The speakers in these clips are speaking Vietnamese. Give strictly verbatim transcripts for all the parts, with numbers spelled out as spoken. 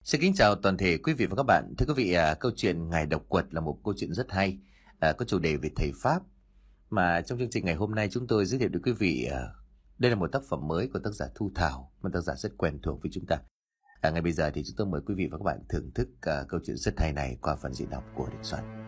Xin kính chào toàn thể quý vị và các bạn. Thưa quý vị, à, câu chuyện Ngài Độc Quật là một câu chuyện rất hay, à, có chủ đề về thầy Pháp. Mà trong chương trình ngày hôm nay chúng tôi giới thiệu đến quý vị, à, đây là một tác phẩm mới của tác giả Thu Thảo, một tác giả rất quen thuộc với chúng ta. À, ngay bây giờ thì chúng tôi mời quý vị và các bạn thưởng thức à, câu chuyện rất hay này qua phần diễn đọc của Đình Soạn.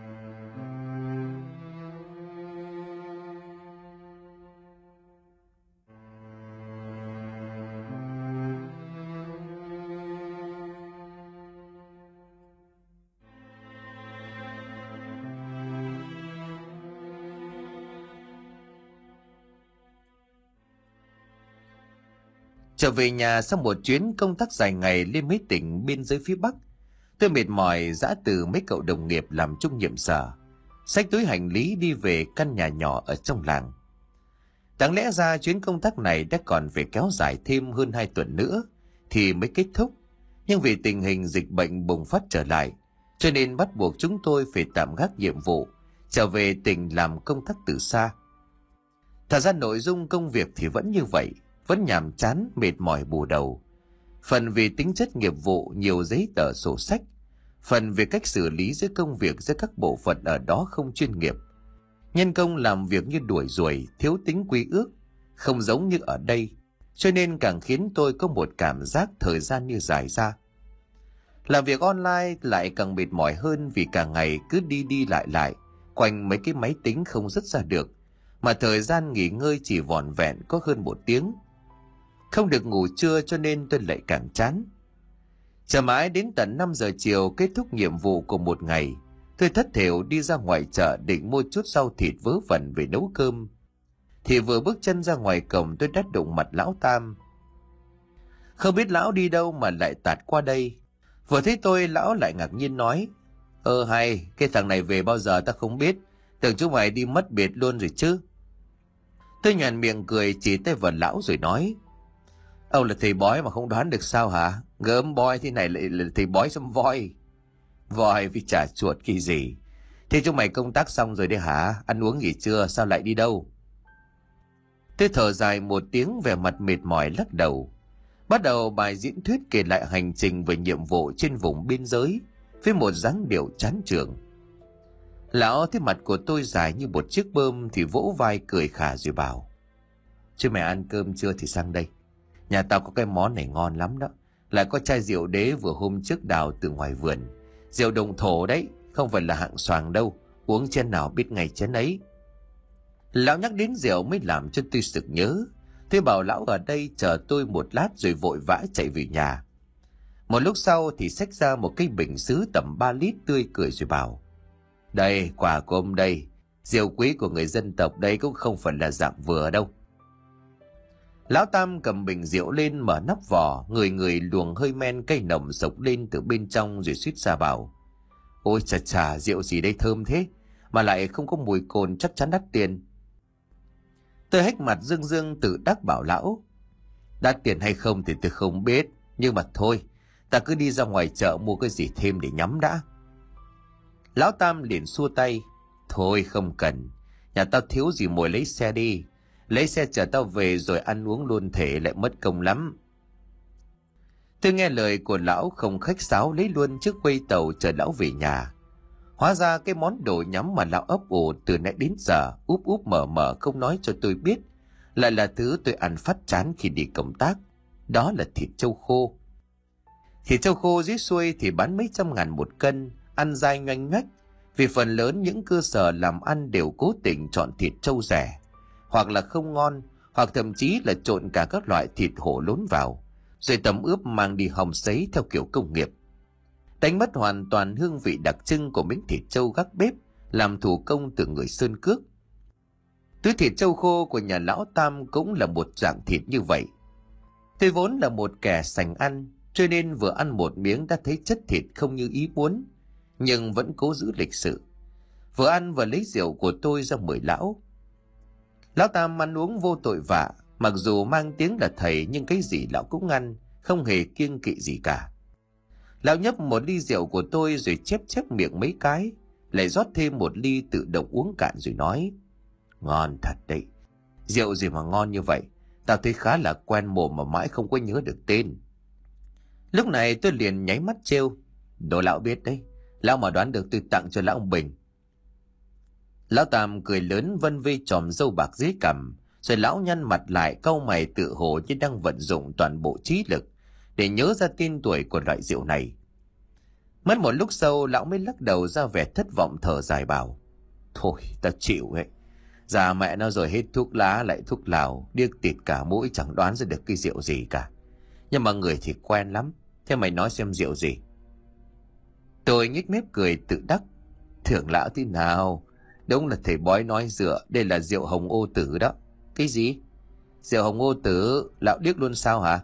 Trở về nhà sau một chuyến công tác dài ngày lên mấy tỉnh biên giới phía Bắc, tôi mệt mỏi dã từ mấy cậu đồng nghiệp làm chung nhiệm sở, xách túi hành lý đi về căn nhà nhỏ ở trong làng. Đáng lẽ ra chuyến công tác này đã còn phải kéo dài thêm hơn hai tuần nữa thì mới kết thúc, nhưng vì tình hình dịch bệnh bùng phát trở lại, cho nên bắt buộc chúng tôi phải tạm gác nhiệm vụ, trở về tỉnh làm công tác từ xa. Thật ra nội dung công việc thì vẫn như vậy, vẫn nhàm chán, mệt mỏi bù đầu. Phần vì tính chất nghiệp vụ nhiều giấy tờ sổ sách, phần về cách xử lý giữa công việc giữa các bộ phận ở đó không chuyên nghiệp. Nhân công làm việc như đuổi ruồi, thiếu tính quy ước, không giống như ở đây, cho nên càng khiến tôi có một cảm giác thời gian như dài ra. Làm việc online lại càng mệt mỏi hơn vì cả ngày cứ đi đi lại lại quanh mấy cái máy tính không dứt ra được, mà thời gian nghỉ ngơi chỉ vỏn vẹn có hơn một tiếng. Không được ngủ trưa cho nên tôi lại càng chán. Chờ mãi đến tận năm giờ chiều kết thúc nhiệm vụ của một ngày, tôi thất thểu đi ra ngoài chợ định mua chút rau thịt vớ vẩn về nấu cơm. Thì vừa bước chân ra ngoài cổng tôi đã đụng mặt lão Tam. Không biết lão đi đâu mà lại tạt qua đây. Vừa thấy tôi lão lại ngạc nhiên nói: Ơ hay, cái thằng này về bao giờ ta không biết, tưởng chúng mày đi mất biệt luôn rồi chứ. Tôi nhoẻn miệng cười chỉ tay vào lão rồi nói: Ông là thầy bói mà không đoán được sao hả? Gớm bói thế này lại là thầy bói xăm voi. Voi với chả chuột kỳ gì. Thế chúng mày công tác xong rồi đấy hả? Ăn uống nghỉ trưa, sao lại đi đâu? Tôi thở dài một tiếng, vẻ mặt mệt mỏi lắc đầu. Bắt đầu bài diễn thuyết kể lại hành trình về nhiệm vụ trên vùng biên giới với một dáng điệu chán chường. Lão thấy mặt của tôi dài như một chiếc bơm thì vỗ vai cười khà rồi bảo: Chứ mày ăn cơm chưa thì sang đây. Nhà tao có cái món này ngon lắm đó. Lại có chai rượu đế vừa hôm trước đào từ ngoài vườn. Rượu đồng thổ đấy, không phải là hạng xoàng đâu. Uống chén nào biết ngày chén ấy. Lão nhắc đến rượu mới làm cho tôi sực nhớ. Tôi bảo lão ở đây chờ tôi một lát rồi vội vã chạy về nhà. Một lúc sau thì xách ra một cái bình sứ tầm ba lít tươi cười rồi bảo: Đây, quà của ông đây. Rượu quý của người dân tộc đây cũng không phải là dạng vừa đâu. Lão Tam cầm bình rượu lên mở nắp vỏ, người người luồng hơi men cay nồng sộc lên từ bên trong rồi suýt ra bảo: Ôi chà chà, rượu gì đây thơm thế, mà lại không có mùi cồn, chắc chắn đắt tiền. Tôi hếch mặt dương dương tự đắc bảo lão: Đắt tiền hay không thì tôi không biết, nhưng mà thôi, ta cứ đi ra ngoài chợ mua cái gì thêm để nhắm đã. Lão Tam liền xua tay: Thôi không cần, nhà tao thiếu gì mồi, lấy xe đi. Lấy xe chở tao về rồi ăn uống luôn thể lại mất công lắm. Tôi nghe lời của lão không khách sáo lấy luôn chiếc quay tàu chở lão về nhà. Hóa ra cái món đồ nhắm mà lão ấp ủ từ nãy đến giờ úp úp mở mở không nói cho tôi biết, lại là thứ tôi ăn phát chán khi đi công tác. Đó là thịt trâu khô. Thịt trâu khô dưới xuôi thì bán mấy trăm ngàn một cân, ăn dai nhoanh nhoách. Vì phần lớn những cơ sở làm ăn đều cố tình chọn thịt trâu rẻ, hoặc là không ngon, hoặc thậm chí là trộn cả các loại thịt hổ lốn vào, rồi tẩm ướp mang đi hầm sấy theo kiểu công nghiệp, đánh mất hoàn toàn hương vị đặc trưng của miếng thịt trâu gác bếp làm thủ công từ người Sơn Cước. Túi thịt trâu khô của nhà lão Tam cũng là một dạng thịt như vậy. Tôi vốn là một kẻ sành ăn, cho nên vừa ăn một miếng đã thấy chất thịt không như ý muốn, nhưng vẫn cố giữ lịch sự. Vừa ăn vừa lấy rượu của tôi ra mời lão. Lão Tam ăn uống vô tội vạ, mặc dù mang tiếng là thầy nhưng cái gì lão cũng ăn, không hề kiêng kỵ gì cả. Lão nhấp một ly rượu của tôi rồi chép chép miệng mấy cái, lại rót thêm một ly tự động uống cạn rồi nói: Ngon thật đấy. Rượu gì mà ngon như vậy, tao thấy khá là quen mồm mà mãi không có nhớ được tên. Lúc này tôi liền nháy mắt trêu: Đồ lão biết đấy, lão mà đoán được tôi tặng cho lão ông Bình. Lão Tam cười lớn vân vê chòm râu bạc dưới cằm, rồi lão nhăn mặt lại cau mày tự hồ như đang vận dụng toàn bộ trí lực để nhớ ra tên tuổi của loại rượu này. Mất một lúc sau lão mới lắc đầu ra vẻ thất vọng thở dài bảo: Thôi ta chịu ấy, già mẹ nó rồi hết thuốc lá lại thuốc lào, điếc tịt cả mũi chẳng đoán ra được cái rượu gì cả. Nhưng mà người thì quen lắm, thế mày nói xem rượu gì? Tôi nhếch mép cười tự đắc: Thưởng lão thế nào, đúng là thầy bói nói dựa, đây là rượu hồng ô tử đó. Cái gì? Rượu hồng ô tử? Lão điếc luôn sao hả?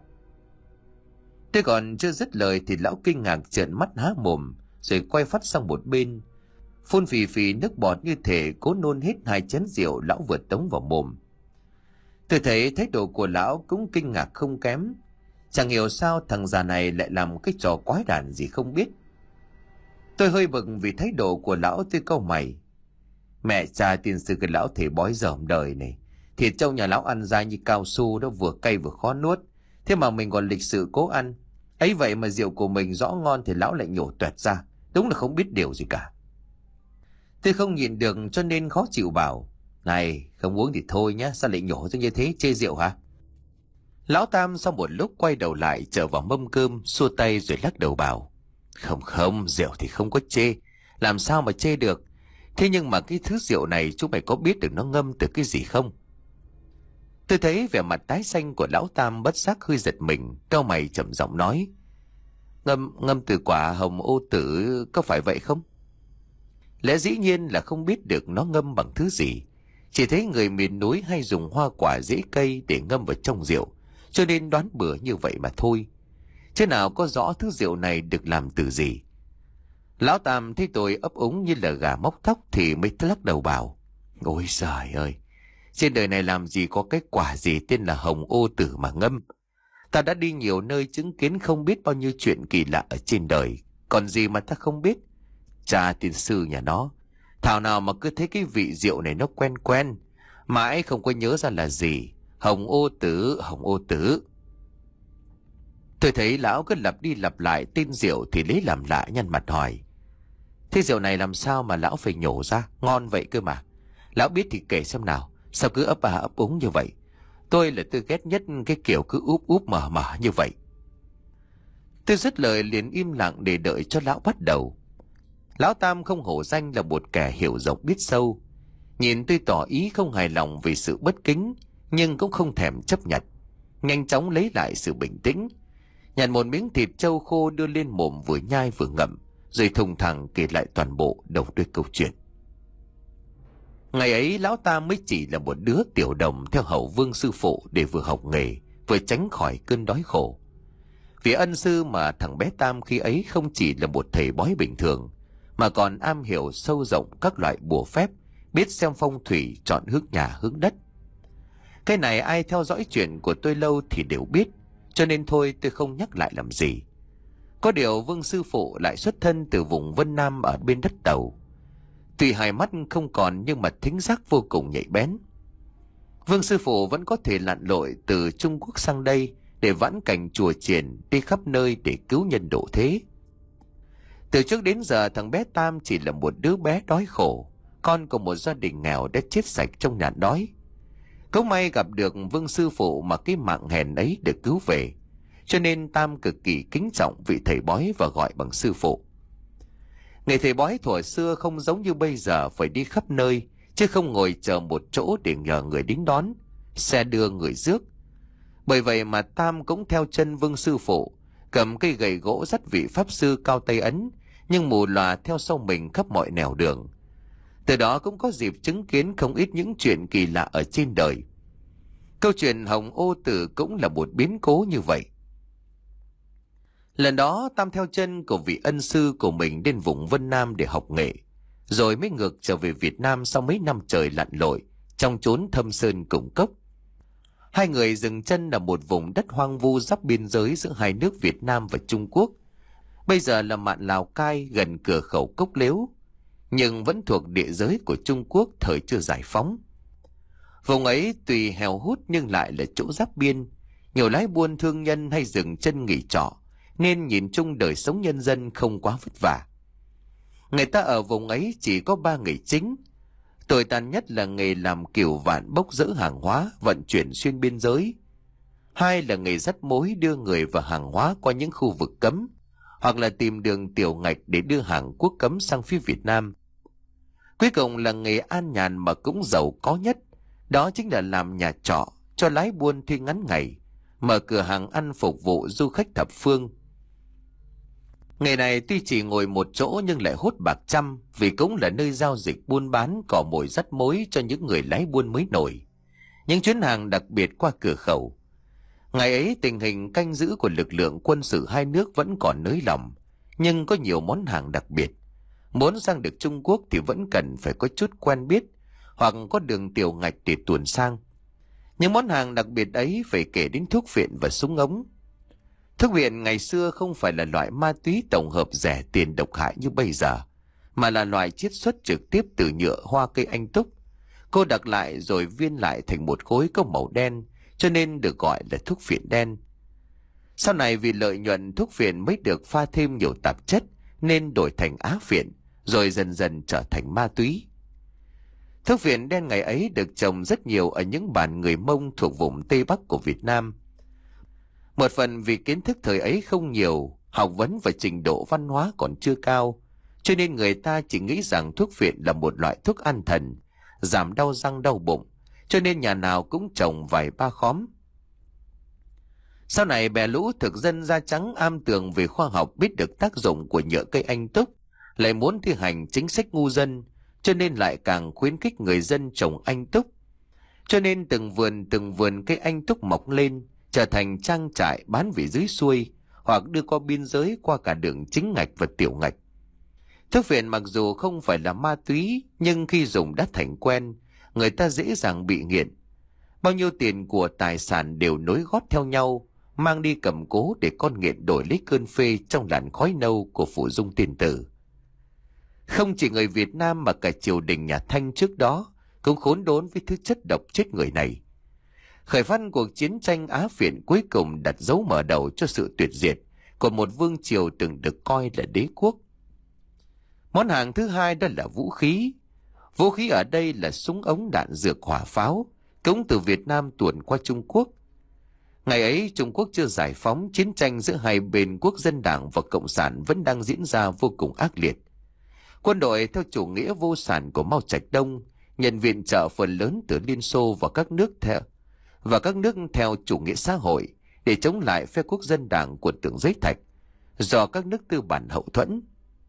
Tôi còn chưa dứt lời thì lão kinh ngạc trợn mắt há mồm, rồi quay phát sang một bên, phun phì phì nước bọt như thể cố nôn hết hai chén rượu lão vừa tống vào mồm. Tôi thấy thái độ của lão cũng kinh ngạc không kém, chẳng hiểu sao thằng già này lại làm cái trò quái đản gì không biết. Tôi hơi bực vì thái độ của lão, tôi cau mày: Mẹ cha tiên sư cái lão thầy bói dởm đời này, thịt trâu nhà lão ăn dai như cao su đó, vừa cay vừa khó nuốt, thế mà mình còn lịch sự cố ăn. Ấy vậy mà rượu của mình rõ ngon thì lão lại nhổ toẹt ra, đúng là không biết điều gì cả. Tôi không nhịn được cho nên khó chịu bảo: Này, không uống thì thôi nhá, sao lại nhổ ra như thế, chê rượu hả? Lão Tam sau một lúc quay đầu lại trở vào mâm cơm, xua tay rồi lắc đầu bảo: Không không, rượu thì không có chê, làm sao mà chê được. Thế nhưng mà cái thứ rượu này chúng mày có biết được nó ngâm từ cái gì không? Tôi thấy vẻ mặt tái xanh của lão Tam bất giác hơi giật mình, cau mày trầm giọng nói: Ngâm ngâm từ quả hồng ô tử, có phải vậy không? Lẽ dĩ nhiên là không biết được nó ngâm bằng thứ gì, chỉ thấy người miền núi hay dùng hoa quả rễ cây để ngâm vào trong rượu, cho nên đoán bừa như vậy mà thôi, chứ nào có rõ thứ rượu này được làm từ gì. Lão Tam thấy tôi ấp úng như là gà móc thóc thì mới lắc đầu bảo: Ôi giời ơi, trên đời này làm gì có cái quả gì tên là hồng ô tử mà ngâm. Ta đã đi nhiều nơi chứng kiến không biết bao nhiêu chuyện kỳ lạ ở trên đời, còn gì mà ta không biết. Cha tiên sư nhà nó, thảo nào mà cứ thấy cái vị rượu này nó quen quen, mãi không có nhớ ra là gì. Hồng ô tử, hồng ô tử. Tôi thấy lão cứ lặp đi lặp lại tên rượu thì lấy làm lạ, nhăn mặt hỏi: Thế rượu này làm sao mà lão phải nhổ ra, ngon vậy cơ mà. Lão biết thì kể xem nào, sao cứ ấp à ấp úng như vậy? Tôi là tôi ghét nhất cái kiểu cứ úp úp mở mở như vậy. Tôi dứt lời liền im lặng để đợi cho lão bắt đầu. Lão Tam không hổ danh là một kẻ hiểu rộng biết sâu, nhìn tôi tỏ ý không hài lòng vì sự bất kính, nhưng cũng không thèm chấp nhận, nhanh chóng lấy lại sự bình tĩnh, nhặt một miếng thịt trâu khô đưa lên mồm vừa nhai vừa ngậm, rồi thùng thẳng kể lại toàn bộ đầu đuôi câu chuyện. Ngày ấy lão ta mới chỉ là một đứa tiểu đồng theo hầu Vương sư phụ để vừa học nghề vừa tránh khỏi cơn đói khổ. Vì ân sư mà thằng bé Tam khi ấy không chỉ là một thầy bói bình thường, mà còn am hiểu sâu rộng các loại bùa phép, biết xem phong thủy, chọn hướng nhà hướng đất. Cái này ai theo dõi chuyện của tôi lâu thì đều biết, cho nên thôi tôi không nhắc lại làm gì. Có điều Vương sư phụ lại xuất thân từ vùng Vân Nam ở bên đất Tàu. Tuy hai mắt không còn nhưng mà thính giác vô cùng nhạy bén. Vương sư phụ vẫn có thể lặn lội từ Trung Quốc sang đây để vãn cảnh chùa chiền, đi khắp nơi để cứu nhân độ thế. Từ trước đến giờ thằng bé Tam chỉ là một đứa bé đói khổ, con của một gia đình nghèo đã chết sạch trong nạn đói. Không may gặp được Vương sư phụ mà cái mạng hèn ấy được cứu về, cho nên Tam cực kỳ kính trọng vị thầy bói và gọi bằng sư phụ. Nghề thầy bói thuở xưa không giống như bây giờ phải đi khắp nơi, chứ không ngồi chờ một chỗ để nhờ người đến đón, xe đưa người rước. Bởi vậy mà Tam cũng theo chân Vương sư phụ, cầm cây gậy gỗ dắt vị pháp sư cao tay ấn, nhưng mù lòa theo sau mình khắp mọi nẻo đường. Từ đó cũng có dịp chứng kiến không ít những chuyện kỳ lạ ở trên đời. Câu chuyện hồng ô tử cũng là một biến cố như vậy. Lần đó Tam theo chân của vị ân sư của mình đến vùng Vân Nam để học nghệ, rồi mới ngược trở về Việt Nam sau mấy năm trời lặn lội trong chốn thâm sơn cùng cốc. Hai người dừng chân ở một vùng đất hoang vu giáp biên giới giữa hai nước Việt Nam và Trung Quốc. Bây giờ là mạn Lào Cai gần cửa khẩu Cốc Lếu, nhưng vẫn thuộc địa giới của Trung Quốc thời chưa giải phóng. Vùng ấy tuy heo hút nhưng lại là chỗ giáp biên, nhiều lái buôn thương nhân hay dừng chân nghỉ trọ, nên nhìn chung đời sống nhân dân không quá vất vả. Người ta ở vùng ấy chỉ có ba nghề chính. Tồi tàn nhất là nghề làm cừu vạn bốc dỡ hàng hóa vận chuyển xuyên biên giới. Hai là nghề dắt mối đưa người và hàng hóa qua những khu vực cấm, hoặc là tìm đường tiểu ngạch để đưa hàng quốc cấm sang phía Việt Nam. Cuối cùng là nghề an nhàn mà cũng giàu có nhất, đó chính là làm nhà trọ cho lái buôn thuê ngắn ngày, mở cửa hàng ăn phục vụ du khách thập phương. Nghề này tuy chỉ ngồi một chỗ nhưng lại hốt bạc trăm, vì cũng là nơi giao dịch buôn bán cò mồi dắt mối cho những người lái buôn mới nổi. Những chuyến hàng đặc biệt qua cửa khẩu. Ngày ấy tình hình canh giữ của lực lượng quân sự hai nước vẫn còn nới lỏng, nhưng có nhiều món hàng đặc biệt. Muốn sang được Trung Quốc thì vẫn cần phải có chút quen biết, hoặc có đường tiểu ngạch để tuồn sang. Những món hàng đặc biệt ấy phải kể đến thuốc phiện và súng ống. Thuốc phiện ngày xưa không phải là loại ma túy tổng hợp rẻ tiền độc hại như bây giờ, mà là loại chiết xuất trực tiếp từ nhựa hoa cây anh túc. Cô đặc lại rồi viên lại thành một khối có màu đen, cho nên được gọi là thuốc phiện đen. Sau này vì lợi nhuận, thuốc phiện mới được pha thêm nhiều tạp chất nên đổi thành á phiện, rồi dần dần trở thành ma túy. Thuốc phiện đen ngày ấy được trồng rất nhiều ở những bản người Mông thuộc vùng Tây Bắc của Việt Nam. Một phần vì kiến thức thời ấy không nhiều, học vấn và trình độ văn hóa còn chưa cao, cho nên người ta chỉ nghĩ rằng thuốc phiện là một loại thuốc an thần, giảm đau răng đau bụng, cho nên nhà nào cũng trồng vài ba khóm. Sau này bè lũ thực dân da trắng am tường về khoa học biết được tác dụng của nhựa cây anh túc, lại muốn thi hành chính sách ngu dân, cho nên lại càng khuyến khích người dân trồng anh túc. Cho nên từng vườn từng vườn cây anh túc mọc lên, trở thành trang trại bán về dưới xuôi, hoặc đưa qua biên giới qua cả đường chính ngạch và tiểu ngạch. Thuốc phiện mặc dù không phải là ma túy, nhưng khi dùng đã thành quen, người ta dễ dàng bị nghiện. Bao nhiêu tiền của tài sản đều nối gót theo nhau, mang đi cầm cố để con nghiện đổi lấy cơn phê trong làn khói nâu của Phủ Dung Tiên Tử. Không chỉ người Việt Nam mà cả triều đình nhà Thanh trước đó cũng khốn đốn với thứ chất độc chết người này. Khởi phát cuộc chiến tranh Á Phiện cuối cùng đặt dấu mở đầu cho sự tuyệt diệt của một vương triều từng được coi là đế quốc. Món hàng thứ hai đó là vũ khí. Vũ khí ở đây là súng ống, đạn dược, hỏa pháo, cũng từ Việt Nam tuồn qua Trung Quốc. Ngày ấy Trung Quốc chưa giải phóng, chiến tranh giữa hai bên Quốc dân Đảng và Cộng sản vẫn đang diễn ra vô cùng ác liệt. Quân đội theo chủ nghĩa vô sản của Mao Trạch Đông nhận viện trợ phần lớn từ Liên Xô và các nước theo và các nước theo chủ nghĩa xã hội để chống lại phe Quốc dân Đảng của Tưởng Giới Thạch do các nước tư bản hậu thuẫn.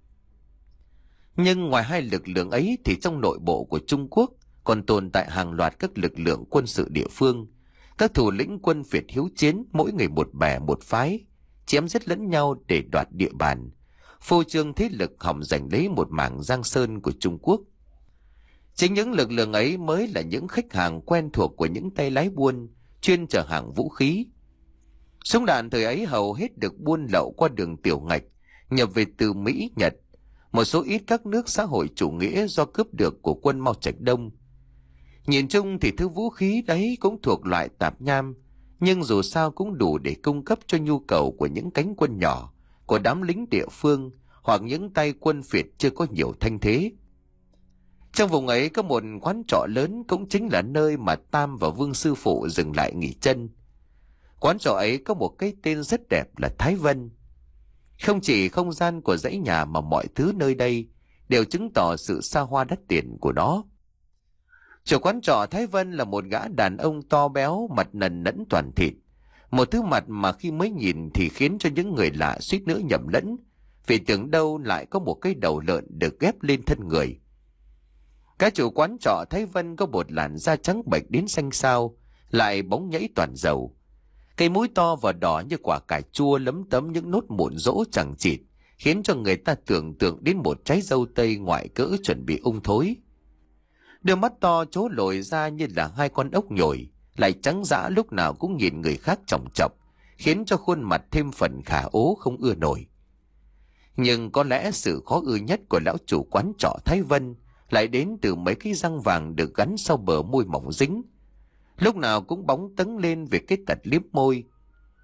Nhưng ngoài hai lực lượng ấy thì trong nội bộ của Trung Quốc còn tồn tại hàng loạt các lực lượng quân sự địa phương. Các thủ lĩnh quân Việt hiếu chiến, mỗi người một bè một phái, chém giết lẫn nhau để đoạt địa bàn, phô trương thế lực hòng giành lấy một mảng giang sơn của Trung Quốc. Chính những lực lượng ấy mới là những khách hàng quen thuộc của những tay lái buôn chuyên chở hàng vũ khí. Súng đạn thời ấy hầu hết được buôn lậu qua đường tiểu ngạch, nhập về từ Mỹ, Nhật, một số ít các nước xã hội chủ nghĩa do cướp được của quân Mao Trạch Đông. Nhìn chung thì thứ vũ khí đấy cũng thuộc loại tạp nham, nhưng dù sao cũng đủ để cung cấp cho nhu cầu của những cánh quân nhỏ, của đám lính địa phương hoặc những tay quân Việt chưa có nhiều thanh thế. Trong vùng ấy có một quán trọ lớn, cũng chính là nơi mà Tam và Vương Sư Phụ dừng lại nghỉ chân. Quán trọ ấy có một cái tên rất đẹp là Thái Vân. Không chỉ không gian của dãy nhà mà mọi thứ nơi đây đều chứng tỏ sự xa hoa đắt tiền của nó. Chủ quán trọ Thái Vân là một gã đàn ông to béo, mặt nần nẫn toàn thịt. Một thứ mặt mà khi mới nhìn thì khiến cho những người lạ suýt nữa nhầm lẫn, vì tưởng đâu lại có một cái đầu lợn được ghép lên thân người. Cả chủ quán trọ Thái Vân có một làn da trắng bệch đến xanh xao, lại bóng nhảy toàn dầu. Cây mũi to và đỏ như quả cải chua lấm tấm những nốt mụn rỗ chẳng chịt, khiến cho người ta tưởng tượng đến một trái dâu tây ngoại cỡ chuẩn bị ung thối. Đôi mắt to trố lồi ra như là hai con ốc nhồi, lại trắng dã lúc nào cũng nhìn người khác chòng chọc, khiến cho khuôn mặt thêm phần khả ố không ưa nổi. Nhưng có lẽ sự khó ưa nhất của lão chủ quán trọ Thái Vân lại đến từ mấy cái răng vàng được gắn sau bờ môi mỏng dính, lúc nào cũng bóng tấn lên về cái tật liếm môi.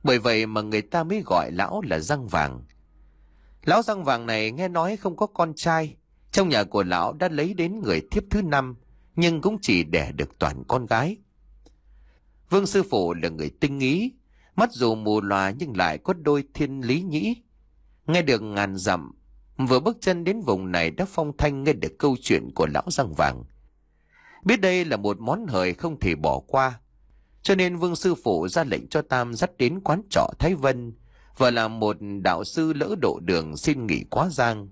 Bởi vậy mà người ta mới gọi lão là răng vàng. Lão răng vàng này nghe nói không có con trai. Trong nhà của lão đã lấy đến người thiếp thứ năm, nhưng cũng chỉ đẻ được toàn con gái. Vương sư phụ là người tinh ý, mắt dù mù lòa nhưng lại có đôi thiên lý nhĩ. Nghe được ngàn dặm, vừa bước chân đến vùng này đã phong thanh nghe được câu chuyện của lão răng vàng. Biết đây là một món hời không thể bỏ qua, cho nên Vương sư phụ ra lệnh cho Tam dắt đến quán trọ Thái Vân và làm một đạo sư lỡ độ đường xin nghỉ quá giang.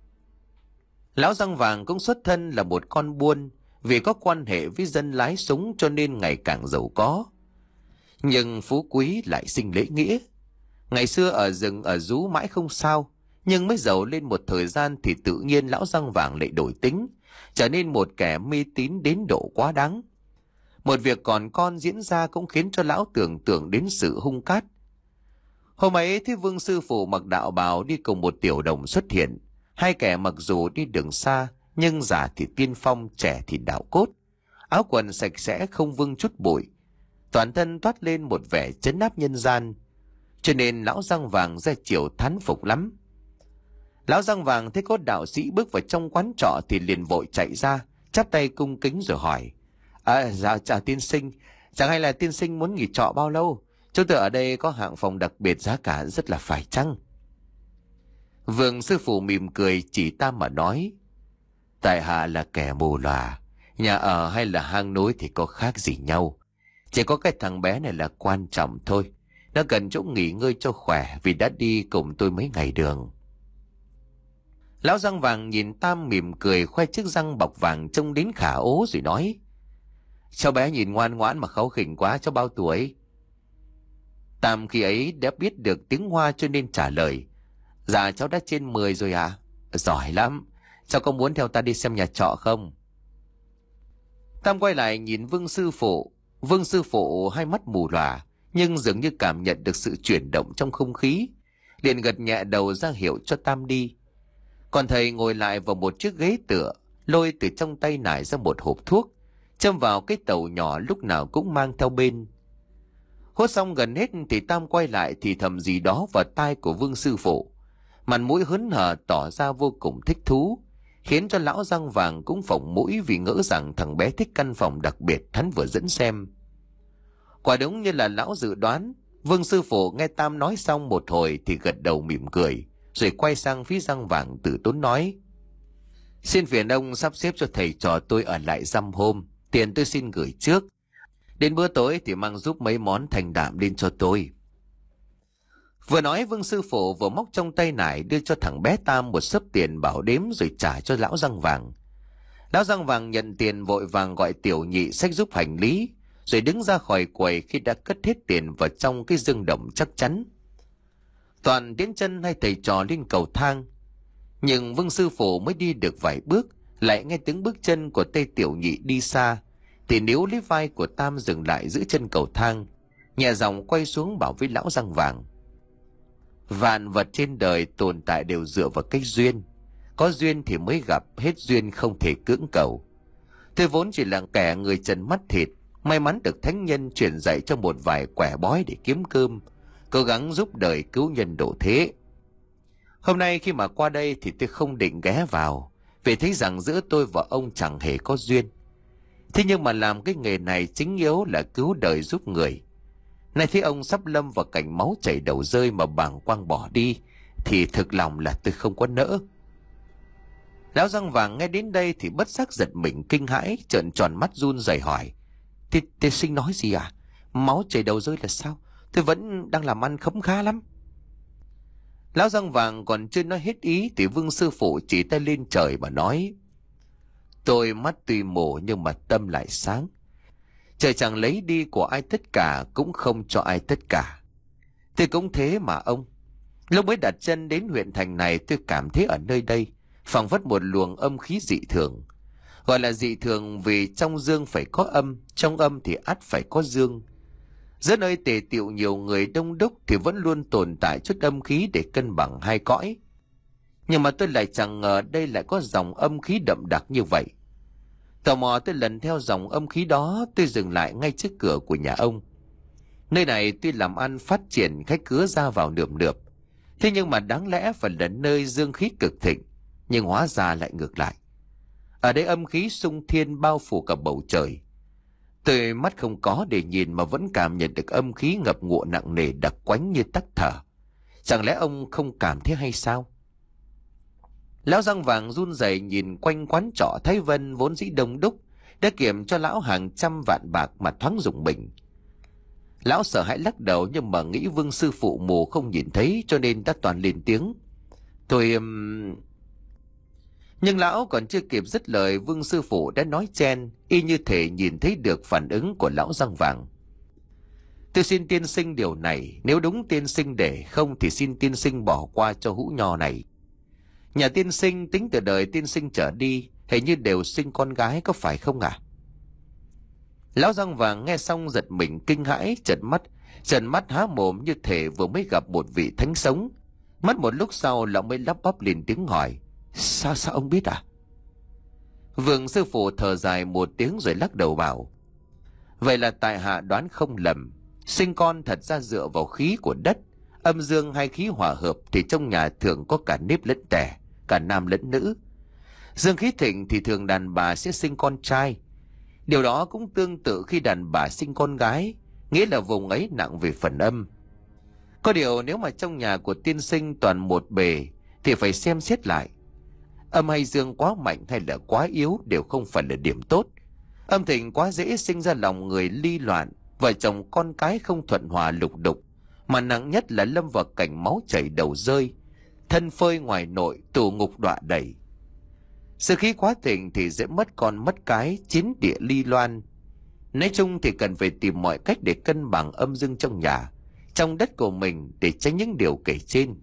Lão răng vàng cũng xuất thân là một con buôn, vì có quan hệ với dân lái súng cho nên ngày càng giàu có. Nhưng phú quý lại sinh lễ nghĩa. Ngày xưa ở rừng ở rú mãi không sao, nhưng mới giàu lên một thời gian thì tự nhiên lão răng vàng lại đổi tính, trở nên một kẻ mê tín đến độ quá đáng. Một việc còn con diễn ra cũng khiến cho lão tưởng tượng đến sự hung cát. Hôm ấy thấy Vương sư phụ mặc đạo bào đi cùng một tiểu đồng xuất hiện. Hai kẻ mặc dù đi đường xa, nhưng già thì tiên phong, trẻ thì đạo cốt. Áo quần sạch sẽ không vương chút bụi, toàn thân toát lên một vẻ trấn áp nhân gian, cho nên lão răng vàng ra chiều thán phục lắm. Lão răng vàng thấy có đạo sĩ bước vào trong quán trọ thì liền vội chạy ra, chắp tay cung kính rồi hỏi: À, dạ chào tiên sinh, chẳng hay là tiên sinh muốn nghỉ trọ bao lâu? Chúng tôi ở đây có hạng phòng đặc biệt, giá cả rất là phải chăng? Vương sư phụ mỉm cười chỉ Tam mà nói: Tại hạ là kẻ mù lòa, nhà ở hay là hang núi thì có khác gì nhau. Chỉ có cái thằng bé này là quan trọng thôi. Nó cần chỗ nghỉ ngơi cho khỏe vì đã đi cùng tôi mấy ngày đường. Lão răng vàng nhìn Tam mỉm cười, khoe chiếc răng bọc vàng trông đến khả ố rồi nói: Cháu bé nhìn ngoan ngoãn mà kháu khỉnh quá, cháu bao tuổi? Tam khi ấy đã biết được tiếng Hoa cho nên trả lời: Dạ cháu đã trên mười rồi ạ. À? Giỏi lắm, cháu có muốn theo ta đi xem nhà trọ không? Tam quay lại nhìn Vương sư phụ. Vương sư phụ hai mắt mù lòa, nhưng dường như cảm nhận được sự chuyển động trong không khí, liền gật nhẹ đầu ra hiệu cho Tam đi. Còn thầy ngồi lại vào một chiếc ghế tựa, lôi từ trong tay nải ra một hộp thuốc, châm vào cái tàu nhỏ lúc nào cũng mang theo bên. Hốt xong gần hết thì Tam quay lại thì thầm gì đó vào tai của Vương sư phụ, mặt mũi hớn hở tỏ ra vô cùng thích thú, khiến cho lão răng vàng cũng phồng mũi vì ngỡ rằng thằng bé thích căn phòng đặc biệt hắn vừa dẫn xem. Quả đúng như là lão dự đoán, Vương sư phụ nghe Tam nói xong một hồi thì gật đầu mỉm cười, rồi quay sang phía răng vàng từ tốn nói: Xin phiền ông sắp xếp cho thầy trò tôi ở lại dăm hôm, tiền tôi xin gửi trước. Đến bữa tối thì mang giúp mấy món thanh đạm lên cho tôi. Vừa nói Vương sư phụ vừa móc trong tay nải đưa cho thằng bé Tam một xấp tiền bảo đếm rồi trả cho lão răng vàng. Lão răng vàng nhận tiền vội vàng gọi tiểu nhị xách giúp hành lý, rồi đứng ra khỏi quầy khi đã cất hết tiền vào trong cái dương đồng chắc chắn. Toàn tiến chân hai thầy trò lên cầu thang, nhưng Vương sư phụ mới đi được vài bước lại nghe tiếng bước chân của tay tiểu nhị đi xa, thì níu lấy vai của Tam dừng lại giữ chân cầu thang, nhẹ giọng quay xuống bảo với lão răng vàng: Vạn vật trên đời tồn tại đều dựa vào cách duyên, có duyên thì mới gặp, hết duyên không thể cưỡng cầu. Tôi vốn chỉ là kẻ người trần mắt thịt, may mắn được thánh nhân truyền dạy cho một vài quẻ bói để kiếm cơm, cố gắng giúp đời cứu nhân độ thế. Hôm nay khi mà qua đây thì tôi không định ghé vào, vì thấy rằng giữa tôi và ông chẳng hề có duyên. Thế nhưng mà làm cái nghề này chính yếu là cứu đời giúp người. Nay thấy ông sắp lâm vào cảnh máu chảy đầu rơi mà bàng quang bỏ đi, thì thực lòng là tôi không có nỡ. Lão răng vàng nghe đến đây thì bất giác giật mình kinh hãi, trợn tròn mắt run rẩy hỏi: Tiên sinh nói gì à? Máu chảy đầu rơi là sao? Tôi vẫn đang làm ăn khấm khá lắm. Lão răng vàng còn chưa nói hết ý thì Vương sư phụ chỉ tay lên trời mà nói: Tôi mắt tuy mù nhưng mà tâm lại sáng. Trời chẳng lấy đi của ai tất cả, cũng không cho ai tất cả. Tôi cũng thế mà ông. Lúc mới đặt chân đến huyện thành này, tôi cảm thấy ở nơi đây phảng phất một luồng âm khí dị thường. Gọi là dị thường vì trong dương phải có âm, trong âm thì ắt phải có dương. Giữa nơi tề tiệu nhiều người đông đúc thì vẫn luôn tồn tại chút âm khí để cân bằng hai cõi. Nhưng mà tôi lại chẳng ngờ đây lại có dòng âm khí đậm đặc như vậy. Tò mò tôi lần theo dòng âm khí đó, tôi dừng lại ngay trước cửa của nhà ông. Nơi này tuy làm ăn phát triển, khách khứa ra vào nườm nượp, thế nhưng mà đáng lẽ phải là nơi dương khí cực thịnh, nhưng hóa ra lại ngược lại. Ở đây âm khí xung thiên bao phủ cả bầu trời. Tôi mắt không có để nhìn mà vẫn cảm nhận được âm khí ngập ngụa nặng nề đặc quánh như tắc thở. Chẳng lẽ ông không cảm thấy hay sao? Lão răng vàng run rẩy nhìn quanh quán trọ Thái Vân vốn dĩ đông đúc, đã kiểm cho lão hàng trăm vạn bạc mà thoáng rùng mình. Lão sợ hãi lắc đầu, nhưng mà nghĩ Vương sư phụ mù không nhìn thấy cho nên đã toàn lên tiếng. Tôi... Um... Nhưng lão còn chưa kịp dứt lời, Vương sư phụ đã nói chen, y như thể nhìn thấy được phản ứng của lão răng vàng. Tôi xin tiên sinh điều này, nếu đúng tiên sinh để, không thì xin tiên sinh bỏ qua cho hũ nho này. Nhà tiên sinh tính từ đời tiên sinh trở đi, hình như đều sinh con gái, có phải không ạ? À? Lão răng vàng nghe xong giật mình kinh hãi, trợn mắt, trợn mắt há mồm như thể vừa mới gặp một vị thánh sống. Mất một lúc sau lão mới lắp bắp lên tiếng hỏi, sao sao ông biết à? Vương sư phụ thở dài một tiếng rồi lắc đầu bảo, vậy là tại hạ đoán không lầm, sinh con thật ra dựa vào khí của đất, âm dương hai khí hòa hợp thì trong nhà thường có cả nếp lẫn tẻ, cả nam lẫn nữ. Dương khí thịnh thì thường đàn bà sẽ sinh con trai. Điều đó cũng tương tự khi đàn bà sinh con gái, nghĩa là vùng ấy nặng về phần âm. Có điều nếu mà trong nhà của tiên sinh toàn một bề thì phải xem xét lại. Âm hay dương quá mạnh hay là quá yếu đều không phải là điểm tốt. Âm thịnh quá dễ sinh ra lòng người ly loạn, vợ chồng con cái không thuận hòa lục đục, mà nặng nhất là lâm vào cảnh máu chảy đầu rơi, thân phơi ngoài nội, tù ngục đọa đầy. Sự khí quá thịnh thì dễ mất con mất cái, chiến địa ly loan. Nói chung thì cần phải tìm mọi cách để cân bằng âm dương trong nhà, trong đất của mình, để tránh những điều kể trên.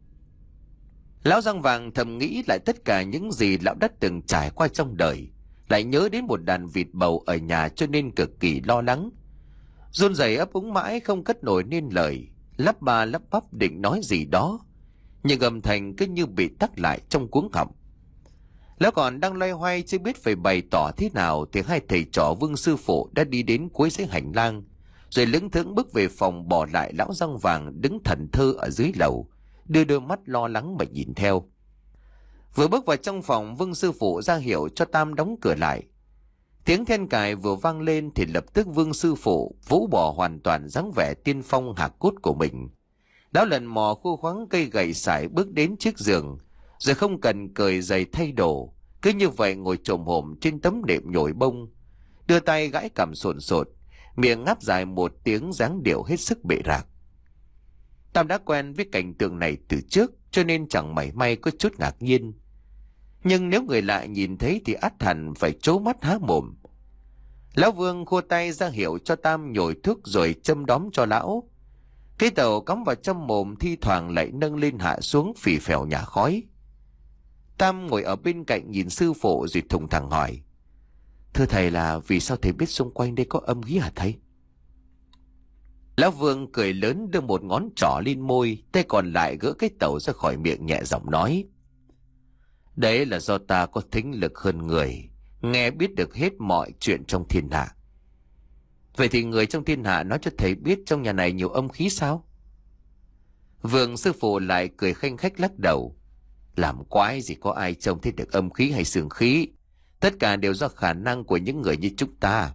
Lão răng vàng thầm nghĩ lại tất cả những gì lão đã từng trải qua trong đời, lại nhớ đến một đàn vịt bầu ở nhà cho nên cực kỳ lo lắng. Run rẩy ấp úng mãi không cất nổi nên lời, lắp ba lắp bắp định nói gì đó, nhưng âm thanh cứ như bị tắc lại trong cuống họng. Lão còn đang loay hoay chưa biết phải bày tỏ thế nào thì hai thầy trò Vương sư phụ đã đi đến cuối dãy hành lang, rồi lững thững bước về phòng, bỏ lại lão răng vàng đứng thẫn thờ ở dưới lầu, đưa đôi mắt lo lắng mà nhìn theo. Vừa bước vào trong phòng, Vương sư phụ ra hiệu cho Tam đóng cửa lại. Tiếng then cài vừa vang lên thì lập tức Vương sư phụ vũ bỏ hoàn toàn dáng vẻ tiên phong hạc cốt của mình. Lão lần mò khô khoáng cây gậy sải bước đến chiếc giường, rồi không cần cởi giày thay đồ, cứ như vậy ngồi chồm hổm trên tấm nệm nhồi bông, đưa tay gãi cằm sồn sột, miệng ngáp dài một tiếng dáng điệu hết sức bệ rạc. Tam đã quen với cảnh tượng này từ trước cho nên chẳng mảy may có chút ngạc nhiên. Nhưng nếu người lạ nhìn thấy thì ắt hẳn phải trố mắt há mồm. Lão Vương khua tay ra hiệu cho Tam nhồi thuốc rồi châm đóm cho lão. Cái tàu cắm vào trong mồm thi thoảng lại nâng lên hạ xuống phì phèo nhả khói. Tam ngồi ở bên cạnh nhìn sư phụ rồi thùng thẳng hỏi, thưa thầy, là vì sao thầy biết xung quanh đây có âm khí hả thầy? Lão Vương cười lớn đưa một ngón trỏ lên môi, tay còn lại gỡ cái tàu ra khỏi miệng nhẹ giọng nói, đấy là do ta có thính lực hơn người, nghe biết được hết mọi chuyện trong thiên hạ. Vậy thì người trong thiên hạ nói cho thầy biết trong nhà này nhiều âm khí sao? Vương sư phụ lại cười khanh khách lắc đầu, làm quái gì có ai trông thấy được âm khí hay sương khí, tất cả đều do khả năng của những người như chúng ta.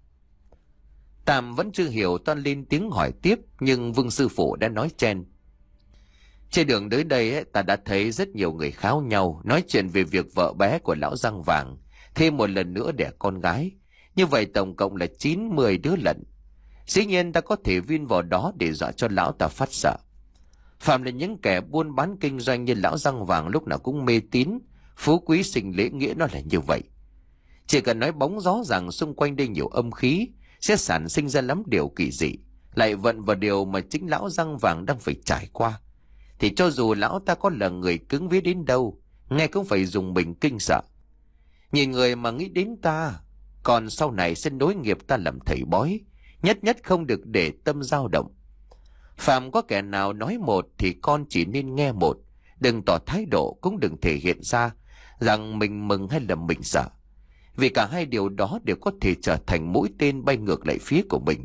Tam vẫn chưa hiểu, toan lên tiếng hỏi tiếp, nhưng Vương sư phụ đã nói chen, trên đường tới đây ấy, ta đã thấy rất nhiều người kháo nhau nói chuyện về việc vợ bé của lão răng vàng thêm một lần nữa đẻ con gái, như vậy tổng cộng là chín mười đứa lận. Dĩ nhiên ta có thể vin vào đó để dọa cho lão ta phát sợ. Phạm là những kẻ buôn bán kinh doanh như lão răng vàng lúc nào cũng mê tín phú quý sinh lễ nghĩa, nó là như vậy. Chỉ cần nói bóng gió rằng xung quanh đây nhiều âm khí sẽ sản sinh ra lắm điều kỳ dị, lại vận vào điều mà chính lão răng vàng đang phải trải qua, thì cho dù lão ta có là người cứng vía đến đâu, nghe cũng phải dùng mình kinh sợ. Nhìn người mà nghĩ đến ta, còn sau này sẽ nối nghiệp ta làm thầy bói, nhất nhất không được để tâm dao động. Phạm có kẻ nào nói một thì con chỉ nên nghe một, đừng tỏ thái độ, cũng đừng thể hiện ra rằng mình mừng hay là mình sợ, vì cả hai điều đó đều có thể trở thành mũi tên bay ngược lại phía của mình,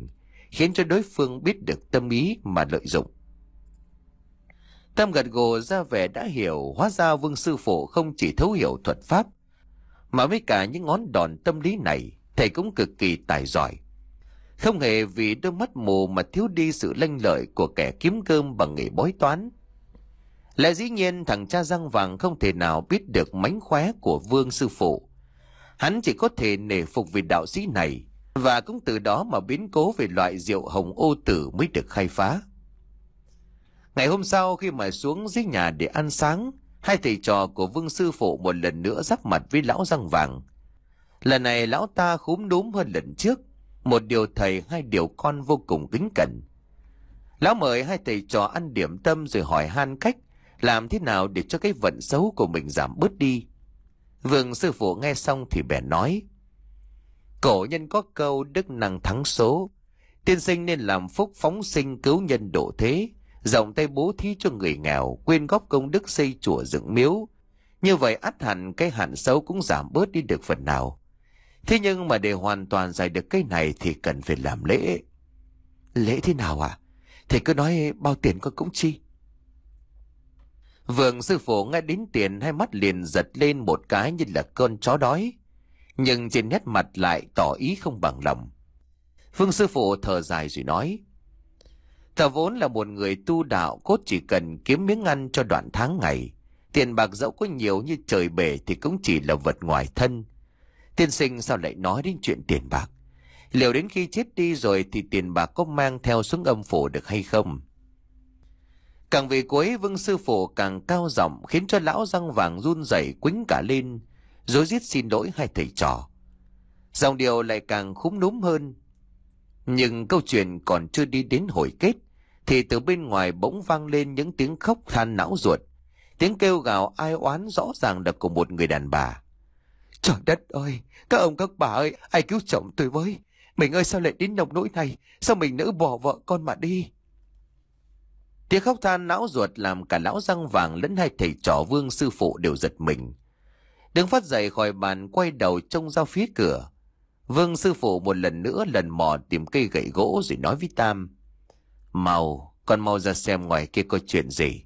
khiến cho đối phương biết được tâm ý mà lợi dụng. Tam gật gù ra vẻ đã hiểu, hóa ra Vương sư phụ không chỉ thấu hiểu thuật pháp, mà với cả những ngón đòn tâm lý này, thầy cũng cực kỳ tài giỏi. Không hề vì đôi mắt mù mà thiếu đi sự lanh lợi của kẻ kiếm cơm bằng nghề bói toán. Lẽ dĩ nhiên thằng cha răng vàng không thể nào biết được mánh khóe của Vương sư phụ. Hắn chỉ có thể nể phục vị đạo sĩ này, và cũng từ đó mà biến cố về loại rượu hồng ô tử mới được khai phá. Ngày hôm sau, khi mà xuống dưới nhà để ăn sáng, hai thầy trò của Vương sư phụ một lần nữa giáp mặt với lão răng vàng. Lần này lão ta khúm núm hơn lần trước, một điều thầy hai điều con vô cùng kính cẩn. Lão mời hai thầy trò ăn điểm tâm rồi hỏi han cách làm thế nào để cho cái vận xấu của mình giảm bớt đi. Vương sư phụ nghe xong thì bèn nói: cổ nhân có câu đức năng thắng số, tiên sinh nên làm phúc phóng sinh cứu nhân độ thế, rộng tay bố thí cho người nghèo, quyên góp công đức xây chùa dựng miếu. Như vậy ắt hẳn cái hạn xấu cũng giảm bớt đi được phần nào. Thế nhưng mà để hoàn toàn giải được cái này thì cần phải làm lễ. Lễ thế nào à? Thầy cứ nói bao tiền con cũng chi. Vương sư phụ nghe đến tiền, hai mắt liền giật lên một cái như là con chó đói, nhưng trên nét mặt lại tỏ ý không bằng lòng. Vương sư phụ thở dài rồi nói: ta vốn là một người tu đạo, cốt chỉ cần kiếm miếng ăn cho đoạn tháng ngày. Tiền bạc dẫu có nhiều như trời bể thì cũng chỉ là vật ngoài thân. Tiên sinh sao lại nói đến chuyện tiền bạc? Liệu đến khi chết đi rồi thì tiền bạc có mang theo xuống âm phủ được hay không? Càng về cuối, Vương sư phụ càng cao giọng, khiến cho lão răng vàng run rẩy quýnh cả lên, rối rít xin lỗi hai thầy trò. Dòng điệu lại càng khúm núm hơn. Nhưng câu chuyện còn chưa đi đến hồi kết thì từ bên ngoài bỗng vang lên những tiếng khóc than não ruột, tiếng kêu gào ai oán rõ ràng là của một người đàn bà. Trời đất ơi, các ông các bà ơi, ai cứu chồng tôi với. Mình ơi, sao lại đến nông nỗi này? Sao mình nỡ bỏ vợ con mà đi? Tiếng khóc than não ruột làm cả lão răng vàng lẫn hai thầy trò Vương sư phụ đều giật mình. Đứng phát dậy khỏi bàn, quay đầu trông ra phía cửa. Vương sư phụ một lần nữa lần mò tìm cây gậy gỗ rồi nói với Tam: mau, con mau ra xem ngoài kia có chuyện gì.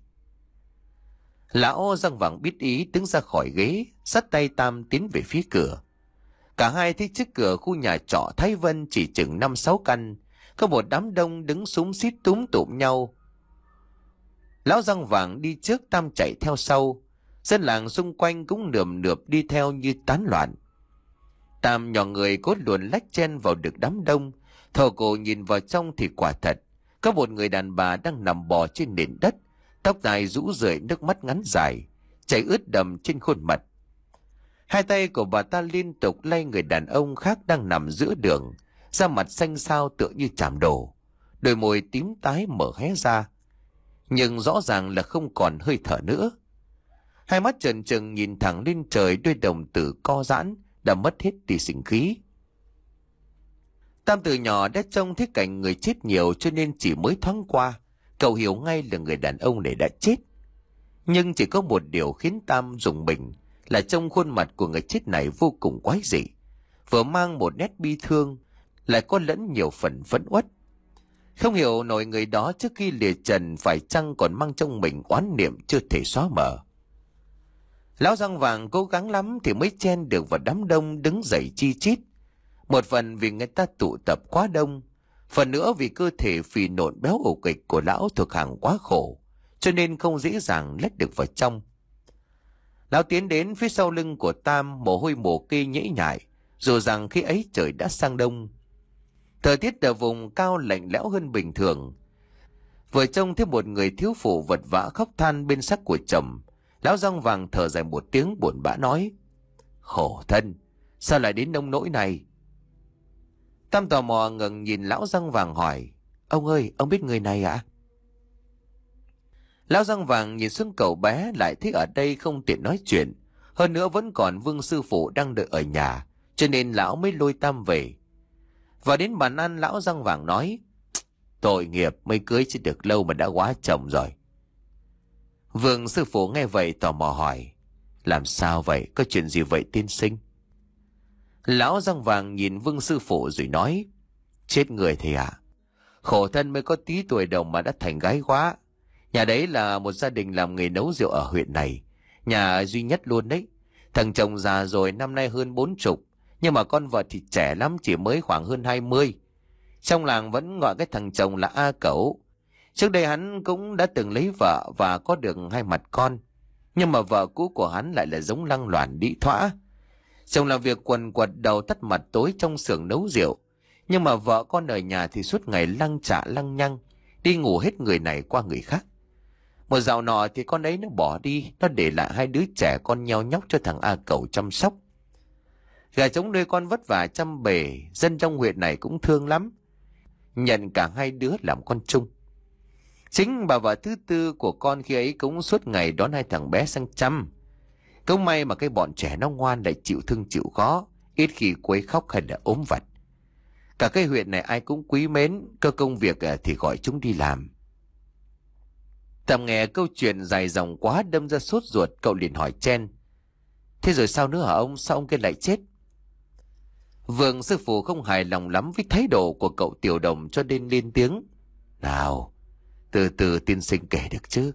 Lão răng vàng biết ý, đứng ra khỏi ghế, xách tay Tam tiến về phía cửa. Cả hai thấy trước cửa khu nhà trọ Thái Vân chỉ chừng năm sáu căn, có một đám đông đứng xúm xít túm tụm nhau. Lão răng vàng đi trước, Tam chạy theo sau. Dân làng xung quanh cũng nườm nượp đi theo như tán loạn. Tam nhỏ người cốt luồn lách chen vào được đám đông, thò cổ nhìn vào trong thì quả thật có một người đàn bà đang nằm bò trên nền đất, tóc dài rũ rượi, nước mắt ngắn dài chảy ướt đầm trên khuôn mặt. Hai tay của bà ta liên tục lay người đàn ông khác đang nằm giữa đường, da mặt xanh xao tựa như chạm đổ, đôi môi tím tái mở hé ra, nhưng rõ ràng là không còn hơi thở nữa. Hai mắt trần trừng nhìn thẳng lên trời, đôi đồng tử co giãn đã mất hết đi sinh khí. Tam từ nhỏ đã trông thấy cảnh người chết nhiều, cho nên chỉ mới thoáng qua cậu hiểu ngay là người đàn ông này đã chết. Nhưng chỉ có một điều khiến Tam rùng mình là trong khuôn mặt của người chết này vô cùng quái dị, vừa mang một nét bi thương, lại có lẫn nhiều phần phẫn uất. Không hiểu nổi người đó trước khi lìa trần phải chăng còn mang trong mình oán niệm chưa thể xóa mở. Lão răng vàng cố gắng lắm thì mới chen được vào đám đông đứng dậy chi chít. Một phần vì người ta tụ tập quá đông, phần nữa vì cơ thể phì nộn béo ổ kịch của lão thuộc hàng quá khổ, cho nên không dễ dàng lách được vào trong. Lão tiến đến phía sau lưng của Tam, mồ hôi mồ kê nhễ nhại, dù rằng khi ấy trời đã sang đông. Thời tiết ở vùng cao lạnh lẽo hơn bình thường. Vừa trông thấy một người thiếu phụ vật vã khóc than bên xác của chồng, lão răng vàng thở dài một tiếng buồn bã nói: khổ thân, sao lại đến nông nỗi này? Tam tò mò ngẩng nhìn lão răng vàng hỏi: ông ơi, ông biết người này ạ? Lão răng vàng nhìn xuống cậu bé, lại thấy ở đây không tiện nói chuyện, hơn nữa vẫn còn Vương sư phụ đang đợi ở nhà, cho nên lão mới lôi Tam về. Và đến bàn ăn, lão răng vàng nói: tội nghiệp, mới cưới chỉ được lâu mà đã quá chồng rồi. Vương sư phụ nghe vậy tò mò hỏi: làm sao vậy, có chuyện gì vậy tiên sinh? Lão răng vàng nhìn Vương sư phụ rồi nói: chết người thầy ạ. Khổ thân mới có tí tuổi đầu mà đã thành gái quá. Nhà đấy là một gia đình làm nghề nấu rượu ở huyện này, nhà duy nhất luôn đấy. Thằng chồng già rồi, năm nay hơn bốn chục, nhưng mà con vợ thì trẻ lắm, chỉ mới khoảng hơn hai mươi. Trong làng vẫn gọi cái thằng chồng là A Cẩu. Trước đây hắn cũng đã từng lấy vợ và có được hai mặt con, nhưng mà vợ cũ của hắn lại là giống lăng loàn đĩ thõa. Chồng làm việc quần quật đầu tắt mặt tối trong xưởng nấu rượu, nhưng mà vợ con ở nhà thì suốt ngày lăng chạ lăng nhăng, đi ngủ hết người này qua người khác. Một dạo nọ thì con ấy nó bỏ đi, nó để lại hai đứa trẻ con nheo nhóc cho thằng A Cẩu chăm sóc. Gà trống nuôi con vất vả chăm bề, dân trong huyện này cũng thương lắm, nhận cả hai đứa làm con chung. Chính bà vợ thứ tư của con khi ấy cũng suốt ngày đón hai thằng bé sang chăm. Cũng may mà cái bọn trẻ nó ngoan, lại chịu thương chịu khó, ít khi quấy khóc hay là ốm vặt. Cả cái huyện này ai cũng quý mến, cơ công việc thì gọi chúng đi làm. Tầm nghe câu chuyện dài dòng quá đâm ra sốt ruột, cậu liền hỏi chen: thế rồi sao nữa hả ông, sao ông kia lại chết? Vương sư phụ không hài lòng lắm với thái độ của cậu Tiểu Đồng, cho nên lên tiếng: nào, từ từ tiên sinh kể được chứ.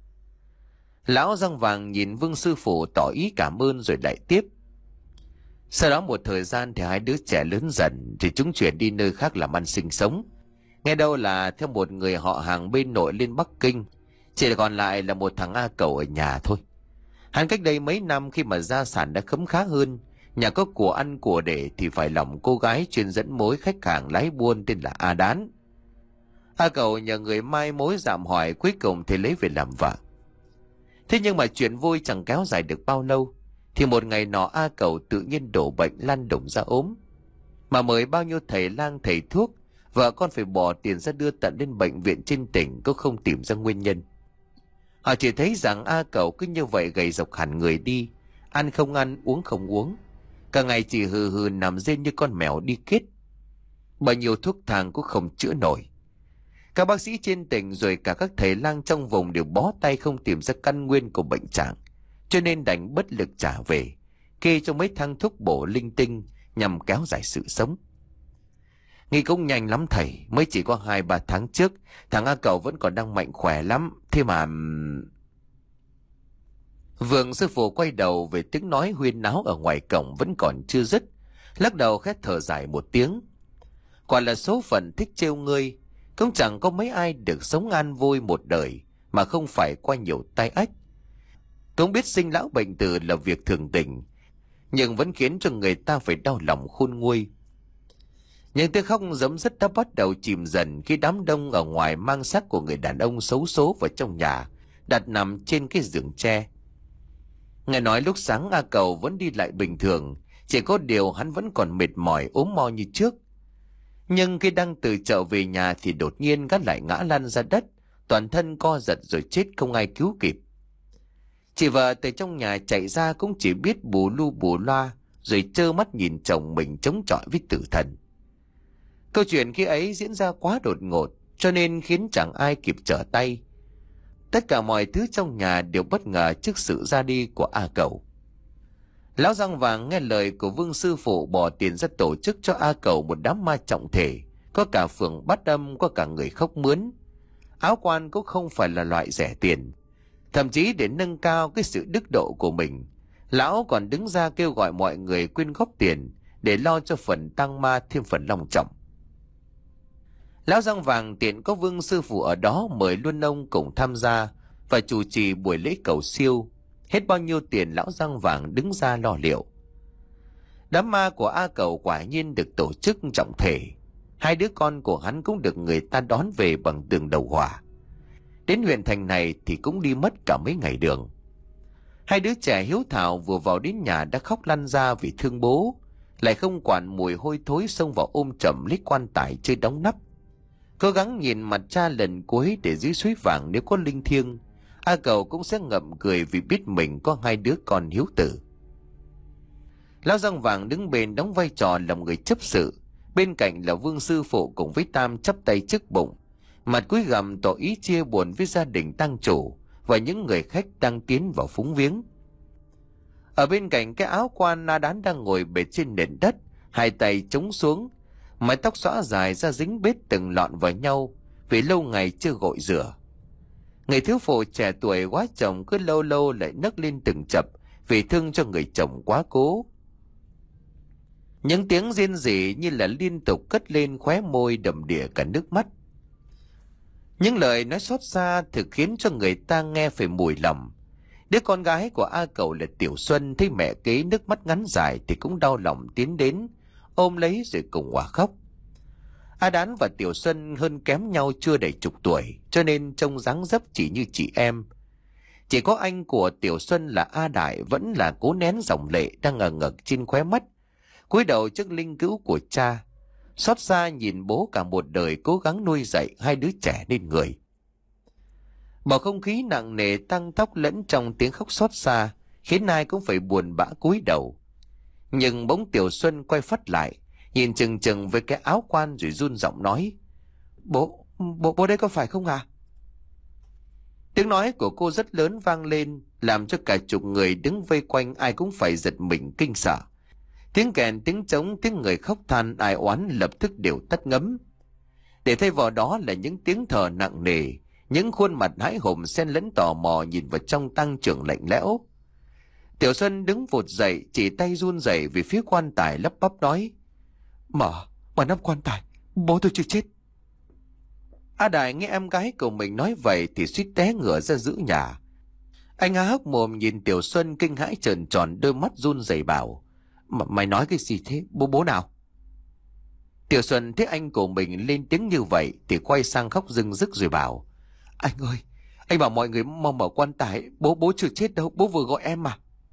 Lão răng vàng nhìn Vương sư phụ tỏ ý cảm ơn rồi lại tiếp: sau đó một thời gian thì hai đứa trẻ lớn dần, thì chúng chuyển đi nơi khác làm ăn sinh sống. Nghe đâu là theo một người họ hàng bên nội lên Bắc Kinh, chỉ còn lại là một thằng A Cẩu ở nhà thôi. Hắn cách đây mấy năm khi mà gia sản đã khấm khá hơn, nhà có của ăn của để, thì phải lòng cô gái chuyên dẫn mối khách hàng lái buôn tên là A Đán. A Cẩu nhờ người mai mối dạm hỏi, cuối cùng thì lấy về làm vợ. Thế nhưng mà chuyện vui chẳng kéo dài được bao lâu, thì một ngày nọ A Cẩu tự nhiên đổ bệnh lăn đùng ra ốm. Mà mời bao nhiêu thầy lang thầy thuốc, vợ con phải bỏ tiền ra đưa tận lên bệnh viện trên tỉnh, cũng không tìm ra nguyên nhân. Họ chỉ thấy rằng A Cẩu cứ như vậy gầy rộc hẳn người đi, ăn không ăn, uống không uống, cả ngày chỉ hừ hừ nằm rên như con mèo đi kết. Bao nhiêu thuốc thang cũng không chữa nổi. Các bác sĩ trên tỉnh rồi cả các thầy lang trong vùng đều bó tay không tìm ra căn nguyên của bệnh trạng, cho nên đành bất lực trả về, kê cho mấy thang thuốc bổ linh tinh nhằm kéo dài sự sống. Nghĩ cũng nhanh lắm thầy, mới chỉ có hai ba tháng trước, thằng A Cẩu vẫn còn đang mạnh khỏe lắm, thế mà... Vương sư phụ quay đầu về tiếng nói huyên náo ở ngoài cổng vẫn còn chưa dứt, lắc đầu khét thở dài một tiếng: quả là số phận thích trêu ngươi, cũng chẳng có mấy ai được sống an vui một đời mà không phải qua nhiều tai ách. Cũng biết sinh lão bệnh tử là việc thường tình, nhưng vẫn khiến cho người ta phải đau lòng khôn nguôi. Những tiếng khóc giấm dứt đã bắt đầu chìm dần khi đám đông ở ngoài mang xác của người đàn ông xấu số vào trong nhà, đặt nằm trên cái giường tre. Nghe nói lúc sáng A Cẩu vẫn đi lại bình thường, chỉ có điều hắn vẫn còn mệt mỏi ốm mo như trước. Nhưng khi đang từ chợ về nhà thì đột nhiên gắt lại ngã lăn ra đất, toàn thân co giật rồi chết không ai cứu kịp. Chị vợ từ trong nhà chạy ra cũng chỉ biết bù lu bù loa, rồi trơ mắt nhìn chồng mình chống chọi với tử thần. Câu chuyện khi ấy diễn ra quá đột ngột, cho nên khiến chẳng ai kịp trở tay. Tất cả mọi thứ trong nhà đều bất ngờ trước sự ra đi của A Cẩu. Lão răng vàng nghe lời của Vương sư phụ bỏ tiền ra tổ chức cho A Cẩu một đám ma trọng thể, có cả phường Bát Âm, có cả người khóc mướn. Áo quan cũng không phải là loại rẻ tiền. Thậm chí để nâng cao cái sự đức độ của mình, lão còn đứng ra kêu gọi mọi người quyên góp tiền để lo cho phần tang ma thêm phần long trọng. Lão răng vàng tiện có Vương sư phụ ở đó mời luôn ông cùng tham gia và chủ trì buổi lễ cầu siêu. Hết bao nhiêu tiền lão răng vàng đứng ra lo liệu. Đám ma của A Cẩu quả nhiên được tổ chức trọng thể. Hai đứa con của hắn cũng được người ta đón về bằng đường đầu hỏa. Đến huyện thành này thì cũng đi mất cả mấy ngày đường. Hai đứa trẻ hiếu thảo vừa vào đến nhà đã khóc lăn ra vì thương bố, lại không quản mùi hôi thối xông vào ôm chầm lấy quan tài chơi đóng nắp. Cố gắng nhìn mặt cha lần cuối để dưới suối vàng nếu có linh thiêng, A Cẩu cũng sẽ ngậm cười vì biết mình có hai đứa con hiếu tử. Lão răng vàng đứng bên đóng vai trò làm người chấp sự, bên cạnh là Vương sư phụ cùng với Tam chắp tay trước bụng, mặt cúi gằm tỏ ý chia buồn với gia đình tang chủ và những người khách đang tiến vào phúng viếng. Ở bên cạnh cái áo quan Na Đán đang ngồi bệt trên nền đất, hai tay chống xuống, mái tóc xõa dài ra dính bết từng lọn vào nhau vì lâu ngày chưa gội rửa. Người thiếu phụ trẻ tuổi quá chồng cứ lâu lâu lại nấc lên từng chập vì thương cho người chồng quá cố. Những tiếng rên rỉ như là liên tục cất lên khóe môi đầm đìa cả nước mắt. Những lời nói xót xa thực khiến cho người ta nghe phải mùi lòng. Đứa con gái của A Cẩu là Tiểu Xuân thấy mẹ kế nước mắt ngắn dài thì cũng đau lòng tiến đến, ôm lấy rồi cùng hòa khóc. A Đán và Tiểu Xuân hơn kém nhau chưa đầy chục tuổi, cho nên trông dáng dấp chỉ như chị em. Chỉ có anh của Tiểu Xuân là A Đại vẫn là cố nén dòng lệ đang ngờ ngực trên khóe mắt, cúi đầu trước linh cữu của cha, xót xa nhìn bố cả một đời cố gắng nuôi dạy hai đứa trẻ nên người. Bầu không khí nặng nề tăng tóc lẫn trong tiếng khóc xót xa khiến ai cũng phải buồn bã cúi đầu. Nhưng bỗng Tiểu Xuân quay phắt lại, nhìn chừng chừng với cái áo quan rồi run giọng nói: Bố, bố, bố đây có phải không à? Tiếng nói của cô rất lớn vang lên, làm cho cả chục người đứng vây quanh ai cũng phải giật mình kinh sợ. Tiếng kèn, tiếng trống, tiếng người khóc than ai oán lập tức đều tắt ngấm. Để thay vào đó là những tiếng thở nặng nề, những khuôn mặt hãi hùng xen lẫn tò mò nhìn vào trong tăng trưởng lạnh lẽo. Tiểu Xuân đứng vụt dậy, chỉ tay run rẩy về phía quan tài lắp bắp nói: Mở, mở nắp quan tài, bố tôi chưa chết. A Đại nghe em gái của mình nói vậy thì suýt té ngửa ra giữa nhà. Anh há hốc mồm nhìn Tiểu Xuân kinh hãi trợn tròn đôi mắt run rẩy bảo: Mày nói cái gì thế, bố bố nào? Tiểu Xuân thấy anh của mình lên tiếng như vậy thì quay sang khóc rưng rức rồi bảo: Anh ơi, anh bảo mọi người mau mở quan tài, bố bố chưa chết đâu, bố vừa gọi em mà.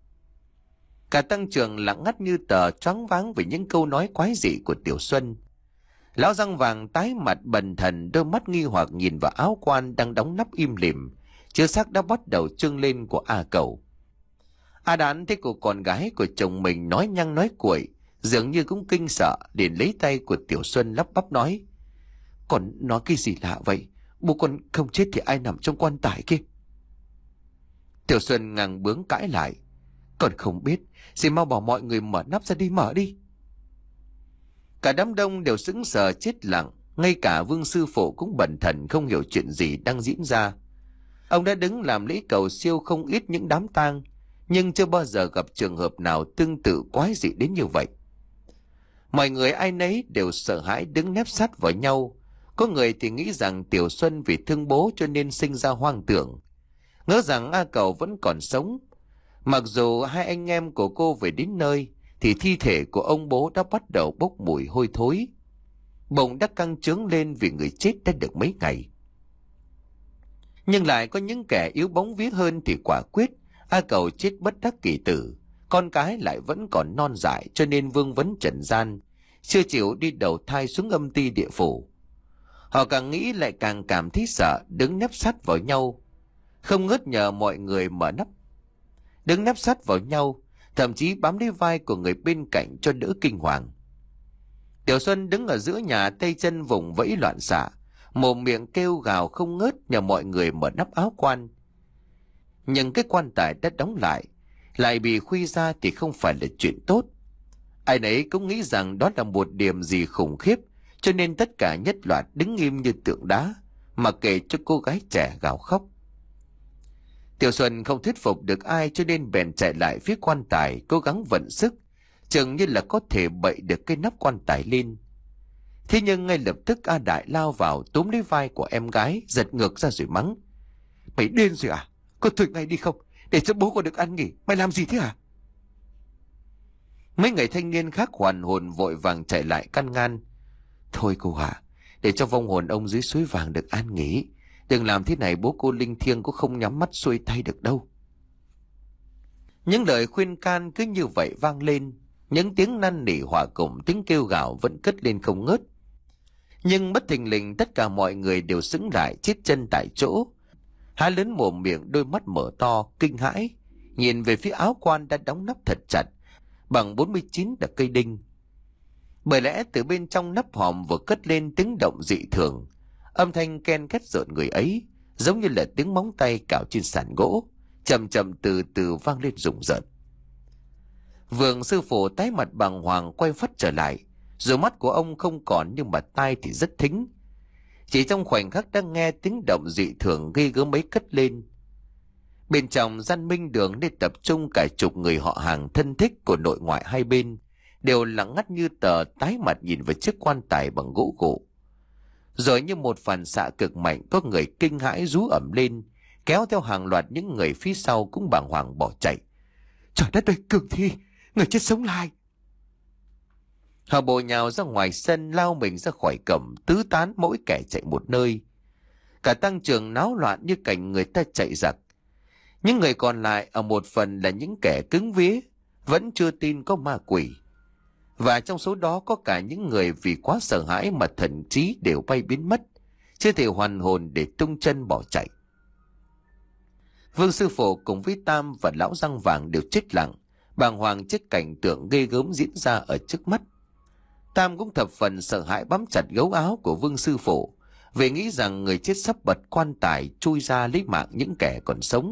Cả tăng trường lặng ngắt như tờ, choáng váng vì những câu nói quái dị của Tiểu Xuân. Lão răng vàng tái mặt bần thần, đôi mắt nghi hoặc nhìn vào áo quan đang đóng nắp im lìm, chứa xác đã bắt đầu trưng lên của A Cẩu. A Đán thấy cô con gái của chồng mình nói nhăng nói cuội, dường như cũng kinh sợ, liền lấy tay của Tiểu Xuân lắp bắp nói: Còn nói cái gì lạ vậy? Bố con không chết thì ai nằm trong quan tài kia? Tiểu Xuân ngang bướng cãi lại: Còn không biết, xin mau bảo mọi người mở nắp ra đi, mở đi. Cả đám đông đều sững sờ chết lặng, ngay cả Vương sư phụ cũng bần thần không hiểu chuyện gì đang diễn ra. Ông đã đứng làm lễ cầu siêu không ít những đám tang, nhưng chưa bao giờ gặp trường hợp nào tương tự quái dị đến như vậy. Mọi người ai nấy đều sợ hãi đứng nép sát vào nhau. Có người thì nghĩ rằng Tiểu Xuân vì thương bố cho nên sinh ra hoang tưởng, ngỡ rằng A Cẩu vẫn còn sống. Mặc dù hai anh em của cô về đến nơi thì thi thể của ông bố đã bắt đầu bốc mùi hôi thối, bụng đã căng trướng lên vì người chết đã được mấy ngày. Nhưng lại có những kẻ yếu bóng vía hơn thì quả quyết A Cẩu chết bất đắc kỳ tử, con cái lại vẫn còn non dại cho nên vương vấn trần gian, chưa chịu đi đầu thai xuống âm ti địa phủ. Họ càng nghĩ lại càng cảm thấy sợ, đứng nép sát vào nhau, không ngớt nhờ mọi người mở nắp. Đứng nép sát vào nhau, thậm chí bám lấy vai của người bên cạnh cho đỡ kinh hoàng. Tiểu Xuân đứng ở giữa nhà, tay chân vùng vẫy loạn xạ, mồm miệng kêu gào không ngớt nhờ mọi người mở nắp áo quan. Nhưng cái quan tài đã đóng lại, lại bị khuy ra thì không phải là chuyện tốt. Ai nấy cũng nghĩ rằng đó là một điểm gì khủng khiếp, cho nên tất cả nhất loạt đứng im như tượng đá, mà kể cho cô gái trẻ gào khóc. Tiểu Xuân không thuyết phục được ai cho nên bèn chạy lại phía quan tài, cố gắng vận sức, chừng như là có thể bậy được cái nắp quan tài lên. Thế nhưng ngay lập tức A Đại lao vào túm lấy vai của em gái, giật ngược ra rồi mắng: Mày điên rồi à? Con thôi ngay đi không, để cho bố con được ăn nghỉ. Mày làm gì thế hả? Mấy người thanh niên khác hoàn hồn vội vàng chạy lại can ngăn: Thôi cô ạ, à, để cho vong hồn ông dưới suối vàng được an nghỉ. Đừng làm thế này, bố cô linh thiêng cũng không nhắm mắt xuôi tay được đâu. Những lời khuyên can cứ như vậy vang lên, những tiếng năn nỉ hòa cùng tiếng kêu gào vẫn cất lên không ngớt. Nhưng bất thình lình tất cả mọi người đều sững lại chết chân tại chỗ, há lớn mồm miệng, đôi mắt mở to kinh hãi nhìn về phía áo quan đã đóng nắp thật chặt bằng bốn mươi chín đặc cây đinh. Bởi lẽ từ bên trong nắp hòm vừa cất lên tiếng động dị thường, âm thanh ken két rợn người ấy, giống như là tiếng móng tay cào trên sàn gỗ, chậm chậm từ từ vang lên rùng rợn. Vương sư phụ tái mặt bàng hoàng quay phắt trở lại, Dù mắt của ông không còn nhưng mà tai thì rất thính. Chỉ trong khoảnh khắc đang nghe tiếng động dị thường ghê gớm ấy cất lên. Bên trong gian minh đường nên tập trung cả chục người họ hàng thân thích của nội ngoại hai bên, đều lặng ngắt như tờ, tái mặt nhìn vào chiếc quan tài bằng gỗ gỗ. Rồi như một phản xạ cực mạnh, có người kinh hãi rú ẩm lên, kéo theo hàng loạt những người phía sau cũng bàng hoàng bỏ chạy. Trời đất ơi, Cường Thi, người chết sống lại! Họ bổ nhào ra ngoài sân, lao mình ra khỏi cổng, tứ tán mỗi kẻ chạy một nơi. Cả tăng trường náo loạn như cảnh người ta chạy giặc. Những người còn lại ở một phần là những kẻ cứng vía, vẫn chưa tin có ma quỷ. Và trong số đó có cả những người vì quá sợ hãi mà thần trí đều bay biến mất, chưa thể hoàn hồn để tung chân bỏ chạy. Vương sư phụ cùng với Tam và lão răng vàng đều chết lặng, bàng hoàng trước cảnh tượng ghê gớm diễn ra ở trước mắt. Tam cũng thập phần sợ hãi bám chặt gấu áo của Vương sư phụ, vì nghĩ rằng người chết sắp bật quan tài chui ra lấy mạng những kẻ còn sống.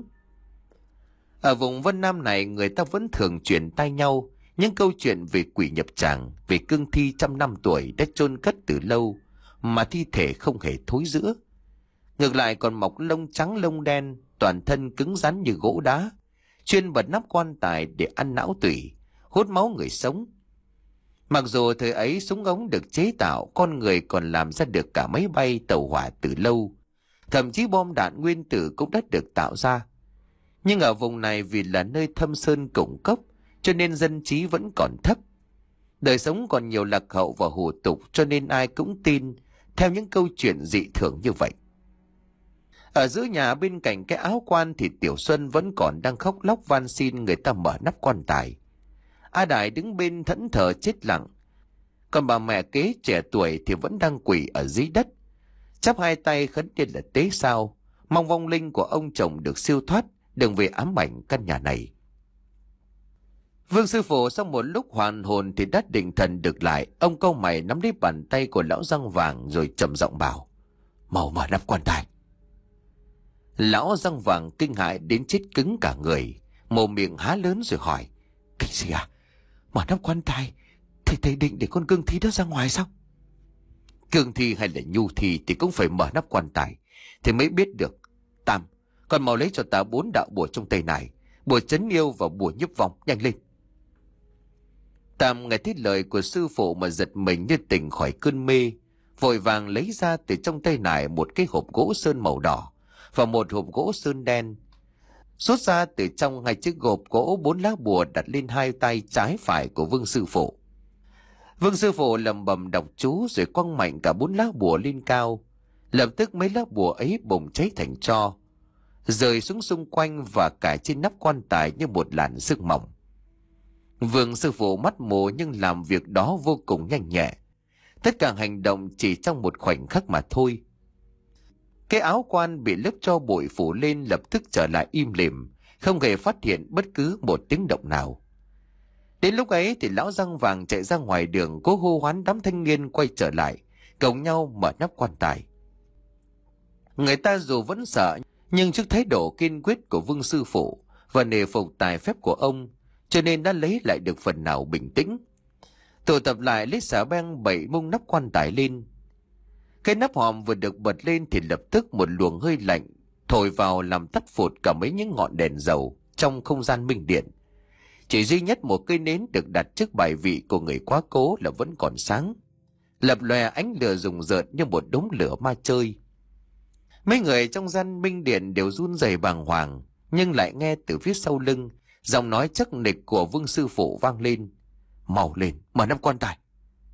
Ở vùng Vân Nam này, người ta vẫn thường truyền tai nhau những câu chuyện về quỷ nhập tràng, về cương thi trăm năm tuổi đã chôn cất từ lâu mà thi thể không hề thối rữa. Ngược lại còn mọc lông trắng lông đen, toàn thân cứng rắn như gỗ đá, chuyên bật nắp quan tài để ăn não tủy, hút máu người sống. Mặc dù thời ấy súng ống được chế tạo, con người còn làm ra được cả máy bay tàu hỏa từ lâu, thậm chí bom đạn nguyên tử cũng đã được tạo ra. Nhưng ở vùng này vì là nơi thâm sơn củng cốc, cho nên dân trí vẫn còn thấp. Đời sống còn nhiều lạc hậu và hủ tục, cho nên ai cũng tin theo những câu chuyện dị thường như vậy. Ở giữa nhà bên cạnh cái áo quan thì Tiểu Xuân vẫn còn đang khóc lóc van xin người ta mở nắp quan tài. A Đại đứng bên thẫn thờ chết lặng. Còn bà mẹ kế trẻ tuổi thì vẫn đang quỳ ở dưới đất, chắp hai tay khấn lên là tế sao, mong vong linh của ông chồng được siêu thoát, đừng về ám ảnh căn nhà này. Vương sư phụ sau một lúc hoàn hồn thì đã định thần được lại. Ông cau mày nắm lấy bàn tay của lão răng vàng rồi trầm giọng bảo: mau mở nắp quan tài. Lão răng vàng kinh hãi đến chết cứng cả người, mồm miệng há lớn rồi hỏi: cái gì à? Mở nắp quan tài thì thầy định để con cương thi đó ra ngoài sao? Cương thi hay là nhu thi thì cũng phải mở nắp quan tài thì mới biết được. Tam, còn mau lấy cho ta bốn đạo bùa trong tay này, bùa trấn yêu và bùa nhấp vong, nhanh lên. Tam nghe thấy lời của sư phụ mà giật mình như tỉnh khỏi cơn mê, vội vàng lấy ra từ trong tay nải một cái hộp gỗ sơn màu đỏ và một hộp gỗ sơn đen. Rút ra từ trong hai chiếc hộp gỗ bốn lá bùa đặt lên hai tay trái phải của Vương sư phụ. Vương sư phụ lẩm bẩm đọc chú rồi quăng mạnh cả bốn lá bùa lên cao. Lập tức mấy lá bùa ấy bùng cháy thành tro, rơi xuống xung quanh và cả trên nắp quan tài như một làn sương mỏng. Vương sư phụ mắt mù nhưng làm việc đó vô cùng nhanh nhẹ. Tất cả hành động chỉ trong một khoảnh khắc mà thôi. Cái áo quan bị lớp tro bụi phủ lên lập tức trở lại im lìm, không hề phát hiện bất cứ một tiếng động nào. Đến lúc ấy thì lão răng vàng chạy ra ngoài đường, cố hô hoán đám thanh niên quay trở lại, cùng nhau mở nắp quan tài. Người ta dù vẫn sợ, nhưng trước thái độ kiên quyết của Vương sư phụ và nể phục tài phép của ông, cho nên đã lấy lại được phần nào bình tĩnh. Tụ tập lại lấy xà beng bậy mông nắp quan tài lên. Cái nắp hòm vừa được bật lên thì lập tức một luồng hơi lạnh thổi vào làm tắt phụt cả mấy những ngọn đèn dầu trong không gian minh điện. Chỉ duy nhất một cây nến được đặt trước bài vị của người quá cố là vẫn còn sáng, lập lòe ánh lửa rùng rợn như một đống lửa ma chơi. Mấy người trong gian minh điện đều run rẩy bàng hoàng, nhưng lại nghe từ phía sau lưng giọng nói chắc nịch của Vương sư phụ vang lên: mau lên, mở nắp quan tài.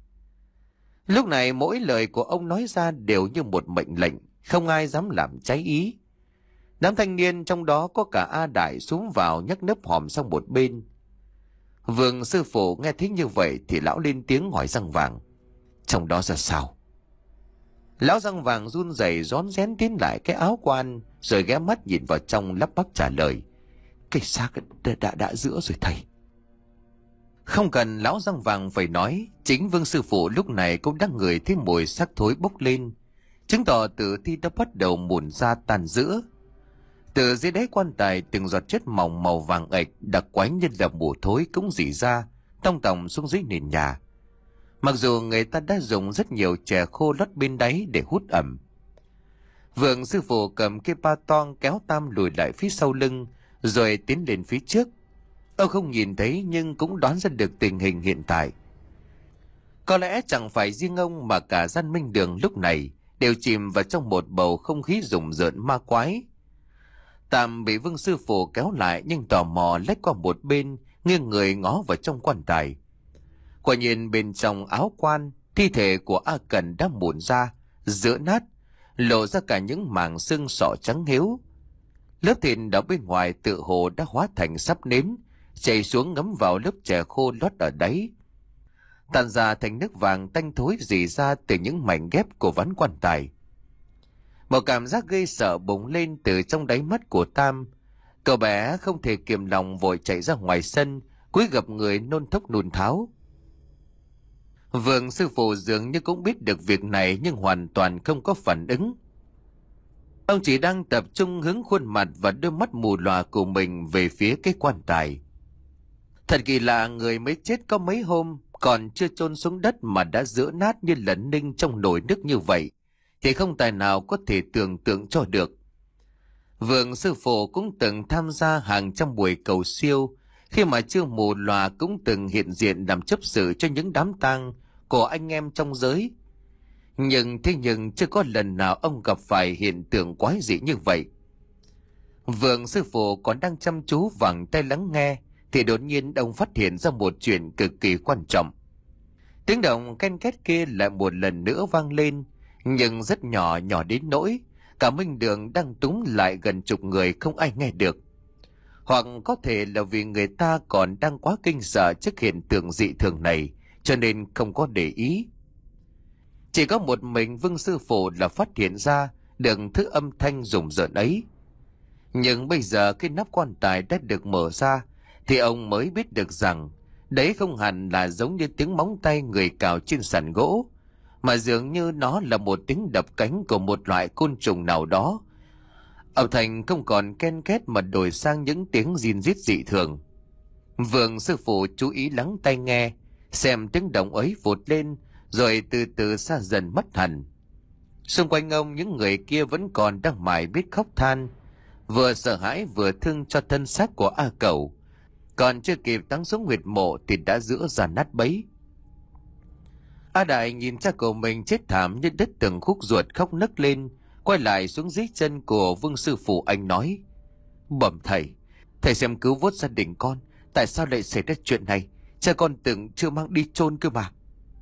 Lúc này mỗi lời của ông nói ra đều như một mệnh lệnh, không ai dám làm trái ý. Đám thanh niên trong đó có cả A Đại xuống vào nhấc nắp hòm sang một bên. Vương sư phụ nghe thấy như vậy thì lão lên tiếng hỏi răng vàng: trong đó ra sao? Lão răng vàng run rẩy rón rén tiến lại cái áo quan, rồi ghé mắt nhìn vào trong lắp bắp trả lời: cái xác đã, đã, đã giữa rồi thầy. Không cần lão răng vàng phải nói, chính Vương sư phụ lúc này cũng đã ngửi thấy mùi xác thối bốc lên, chứng tỏ tử thi đã bắt đầu mủn ra tàn giữa. Từ dưới đáy quan tài từng giọt chất mỏng màu vàng ạch đặc quánh như là mùi thối cũng rỉ ra tong tòng xuống dưới nền nhà. mặc dù người ta đã dùng rất nhiều chè khô lót bên đáy để hút ẩm. Vượng sư phụ cầm cây ba toang kéo Tam lùi lại phía sau lưng, rồi tiến lên phía trước. Ông không nhìn thấy nhưng cũng đoán ra được tình hình hiện tại. Có lẽ chẳng phải riêng ông mà cả gian Minh Đường lúc này đều chìm vào trong một bầu không khí rùng rợn ma quái. Tam bị Vương sư phụ kéo lại nhưng tò mò lách qua một bên, nghiêng người ngó vào trong quan tài. Quả nhiên bên trong áo quan, thi thể của A Cần đã mụn ra, rữa nát, lộ ra cả những mảng xương sọ trắng hiếu. Lớp thịt ở bên ngoài tự hồ đã hóa thành sắp nến, chảy xuống ngấm vào lớp chè khô lót ở đáy, tan ra thành nước vàng tanh thối rỉ ra từ những mảnh ghép của ván quan tài. Một cảm giác gây sợ bùng lên từ trong đáy mắt của Tam. Cậu bé không thể kiềm lòng vội chạy ra ngoài sân, cúi gập người nôn thốc nôn tháo. Vương sư phụ dường như cũng biết được việc này nhưng hoàn toàn không có phản ứng. Ông chỉ đang tập trung hướng khuôn mặt và đôi mắt mù lòa của mình về phía cái quan tài. Thật kỳ lạ, người mới chết có mấy hôm, còn chưa chôn xuống đất mà đã rữa nát như lẫn ninh trong nồi nước như vậy, thì không tài nào có thể tưởng tượng cho được. Vương sư phụ cũng từng tham gia hàng trăm buổi cầu siêu, khi mà chưa mù lòa cũng từng hiện diện làm chấp sự cho những đám tang của anh em trong giới. Nhưng thế nhưng chưa có lần nào ông gặp phải hiện tượng quái dị như vậy. Vương sư phụ còn đang chăm chú vẳng tay lắng nghe, thì đột nhiên ông phát hiện ra một chuyện cực kỳ quan trọng. Tiếng động ken két kia lại một lần nữa vang lên, nhưng rất nhỏ, nhỏ đến nỗi cả Minh Đường đang túm lại gần chục người không ai nghe được. Hoặc có thể là vì người ta còn đang quá kinh sợ trước hiện tượng dị thường này, cho nên không có để ý. Chỉ có một mình Vương sư phụ là phát hiện ra được thứ âm thanh rùng rợn ấy. Nhưng bây giờ cái nắp quan tài đã được mở ra, thì ông mới biết được rằng đấy không hẳn là giống như tiếng móng tay người cào trên sàn gỗ, mà dường như nó là một tiếng đập cánh của một loại côn trùng nào đó. Âm thanh không còn ken két mà đổi sang những tiếng rin rít dị thường. Vương sư phụ chú ý lắng tai nghe, xem tiếng động ấy vụt lên rồi từ từ xa dần mất hẳn. Xung quanh ông những người kia vẫn còn đang mải biết khóc than, vừa sợ hãi vừa thương cho thân xác của A Cẩu. Còn chưa kịp táng xuống huyệt mộ thì đã rữa ra nát bấy. A Đại nhìn cha của mình chết thảm như đứt từng khúc ruột khóc nấc lên, quay lại xuống dưới chân của Vương sư phụ. Anh nói: "Bẩm thầy, thầy xem cứu vớt gia đình con, tại sao lại xảy ra chuyện này? Cha con từng chưa mang đi chôn cơ mà."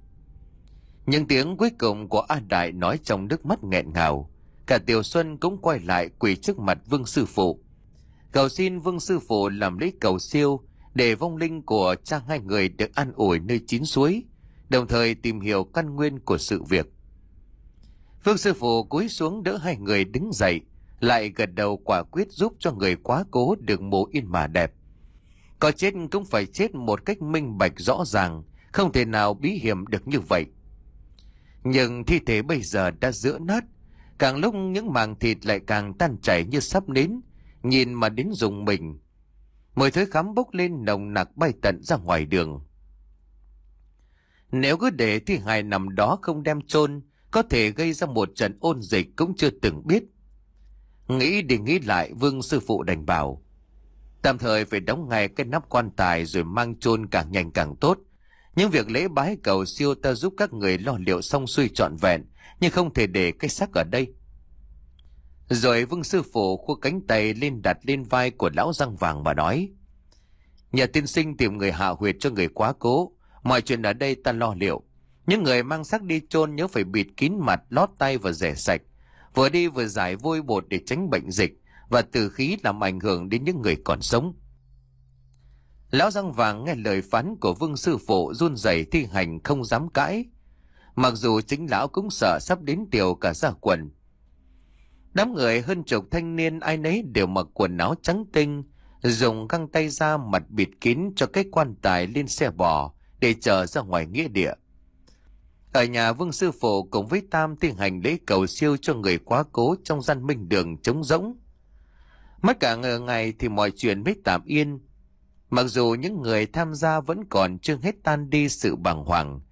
Những tiếng cuối cùng của A Đại nói trong nước mắt nghẹn ngào. Cả Tiểu Xuân cũng quay lại quỳ trước mặt Vương sư phụ, cầu xin Vương sư phụ làm lễ cầu siêu để vong linh của cha hai người được an ủi nơi chín suối, đồng thời tìm hiểu căn nguyên của sự việc. Vương sư phụ cúi xuống đỡ hai người đứng dậy, lại gật đầu quả quyết giúp cho người quá cố được mồ yên mà đẹp. Có chết cũng phải chết một cách minh bạch rõ ràng, không thể nào bí hiểm được như vậy. Nhưng thi thể bây giờ đã rữa nát, càng lúc những màng thịt lại càng tan chảy như sắp nến, nhìn mà đến rùng mình. Mùi thối khắm bốc lên nồng nặc bay tận ra ngoài đường. Nếu cứ để thi hài nằm đó không đem chôn, có thể gây ra một trận ôn dịch cũng chưa từng biết. Nghĩ đi nghĩ lại, Vương sư phụ đành bảo tạm thời phải đóng ngay cái nắp quan tài rồi mang chôn càng nhanh càng tốt. Những việc lễ bái cầu siêu ta giúp các người lo liệu xong xuôi trọn vẹn, nhưng không thể để cái xác ở đây. Rồi Vương sư phụ khua cánh tay lên đặt lên vai của lão răng vàng và nói: "Nhà tiên sinh tìm người hạ huyệt cho người quá cố, mọi chuyện ở đây ta lo liệu. Những người mang xác đi chôn nhớ phải bịt kín mặt, lót tay và rẻ sạch, vừa đi vừa giải vôi bột để tránh bệnh dịch và tử khí làm ảnh hưởng đến những người còn sống." Lão răng vàng nghe lời phán của Vương sư phụ run rẩy thi hành không dám cãi, mặc dù chính lão cũng sợ sắp đến tiều cả da quần. Đám người hơn chục thanh niên ai nấy đều mặc quần áo trắng tinh, dùng găng tay ra mặt bịt kín cho cái quan tài lên xe bò để chờ ra ngoài nghĩa địa. Ở nhà Vương sư phụ cùng với Tam tiến hành lễ cầu siêu cho người quá cố trong gian Minh Đường trống rỗng. Mất cả ngờ ngày thì mọi chuyện mới tạm yên. Mặc dù những người tham gia vẫn còn chưa hết tan đi sự bàng hoàng,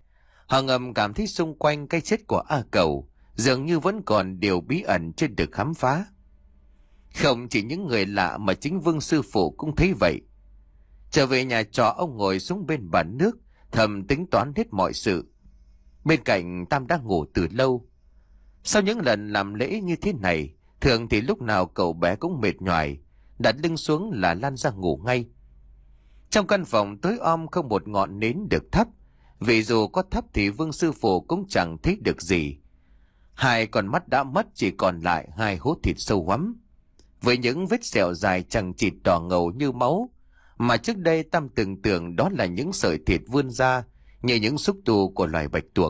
Họ ngầm cảm thấy xung quanh cái chết của A Cẩu dường như vẫn còn điều bí ẩn chưa được khám phá. Không chỉ những người lạ mà chính Vương sư phụ cũng thấy vậy. Trở về nhà trọ, ông ngồi xuống bên bàn nước, thầm tính toán hết mọi sự. Bên cạnh Tam đã ngủ từ lâu. Sau những lần làm lễ như thế này, thường thì lúc nào cậu bé cũng mệt nhoài, đặt lưng xuống là lăn ra ngủ ngay. Trong căn phòng tối om không một ngọn nến được thắp, vì dù có thắp thì Vương sư phụ cũng chẳng thấy được gì. Hai con mắt đã mất, chỉ còn lại hai hố thịt sâu hoắm, với những vết sẹo dài chằng chịt đỏ ngầu như máu, mà trước đây Tam từng tưởng đó là những sợi thịt vươn ra như những xúc tu của loài bạch tuộc.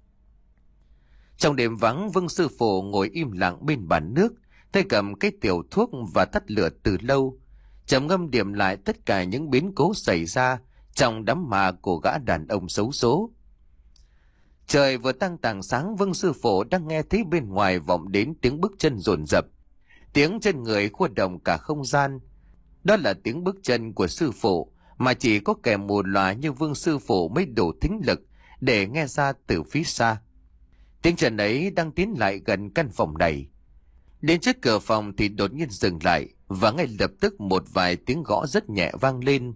Trong đêm vắng, Vương sư phụ ngồi im lặng bên bàn nước, tay cầm cái tiểu thuốc và tắt lửa từ lâu, trầm ngâm điểm lại tất cả những biến cố xảy ra trong đám ma của gã đàn ông xấu số. Trời vừa tăng tảng sáng, Vương sư phụ đang nghe thấy bên ngoài vọng đến tiếng bước chân dồn dập, tiếng chân người khuya động cả không gian. Đó là tiếng bước chân của sư phụ, mà chỉ có kẻ mù lòa như Vương sư phụ mới đủ thính lực để nghe ra từ phía xa. Tiếng chân ấy đang tiến lại gần căn phòng này. Đến trước cửa phòng thì đột nhiên dừng lại, và ngay lập tức một vài tiếng gõ rất nhẹ vang lên.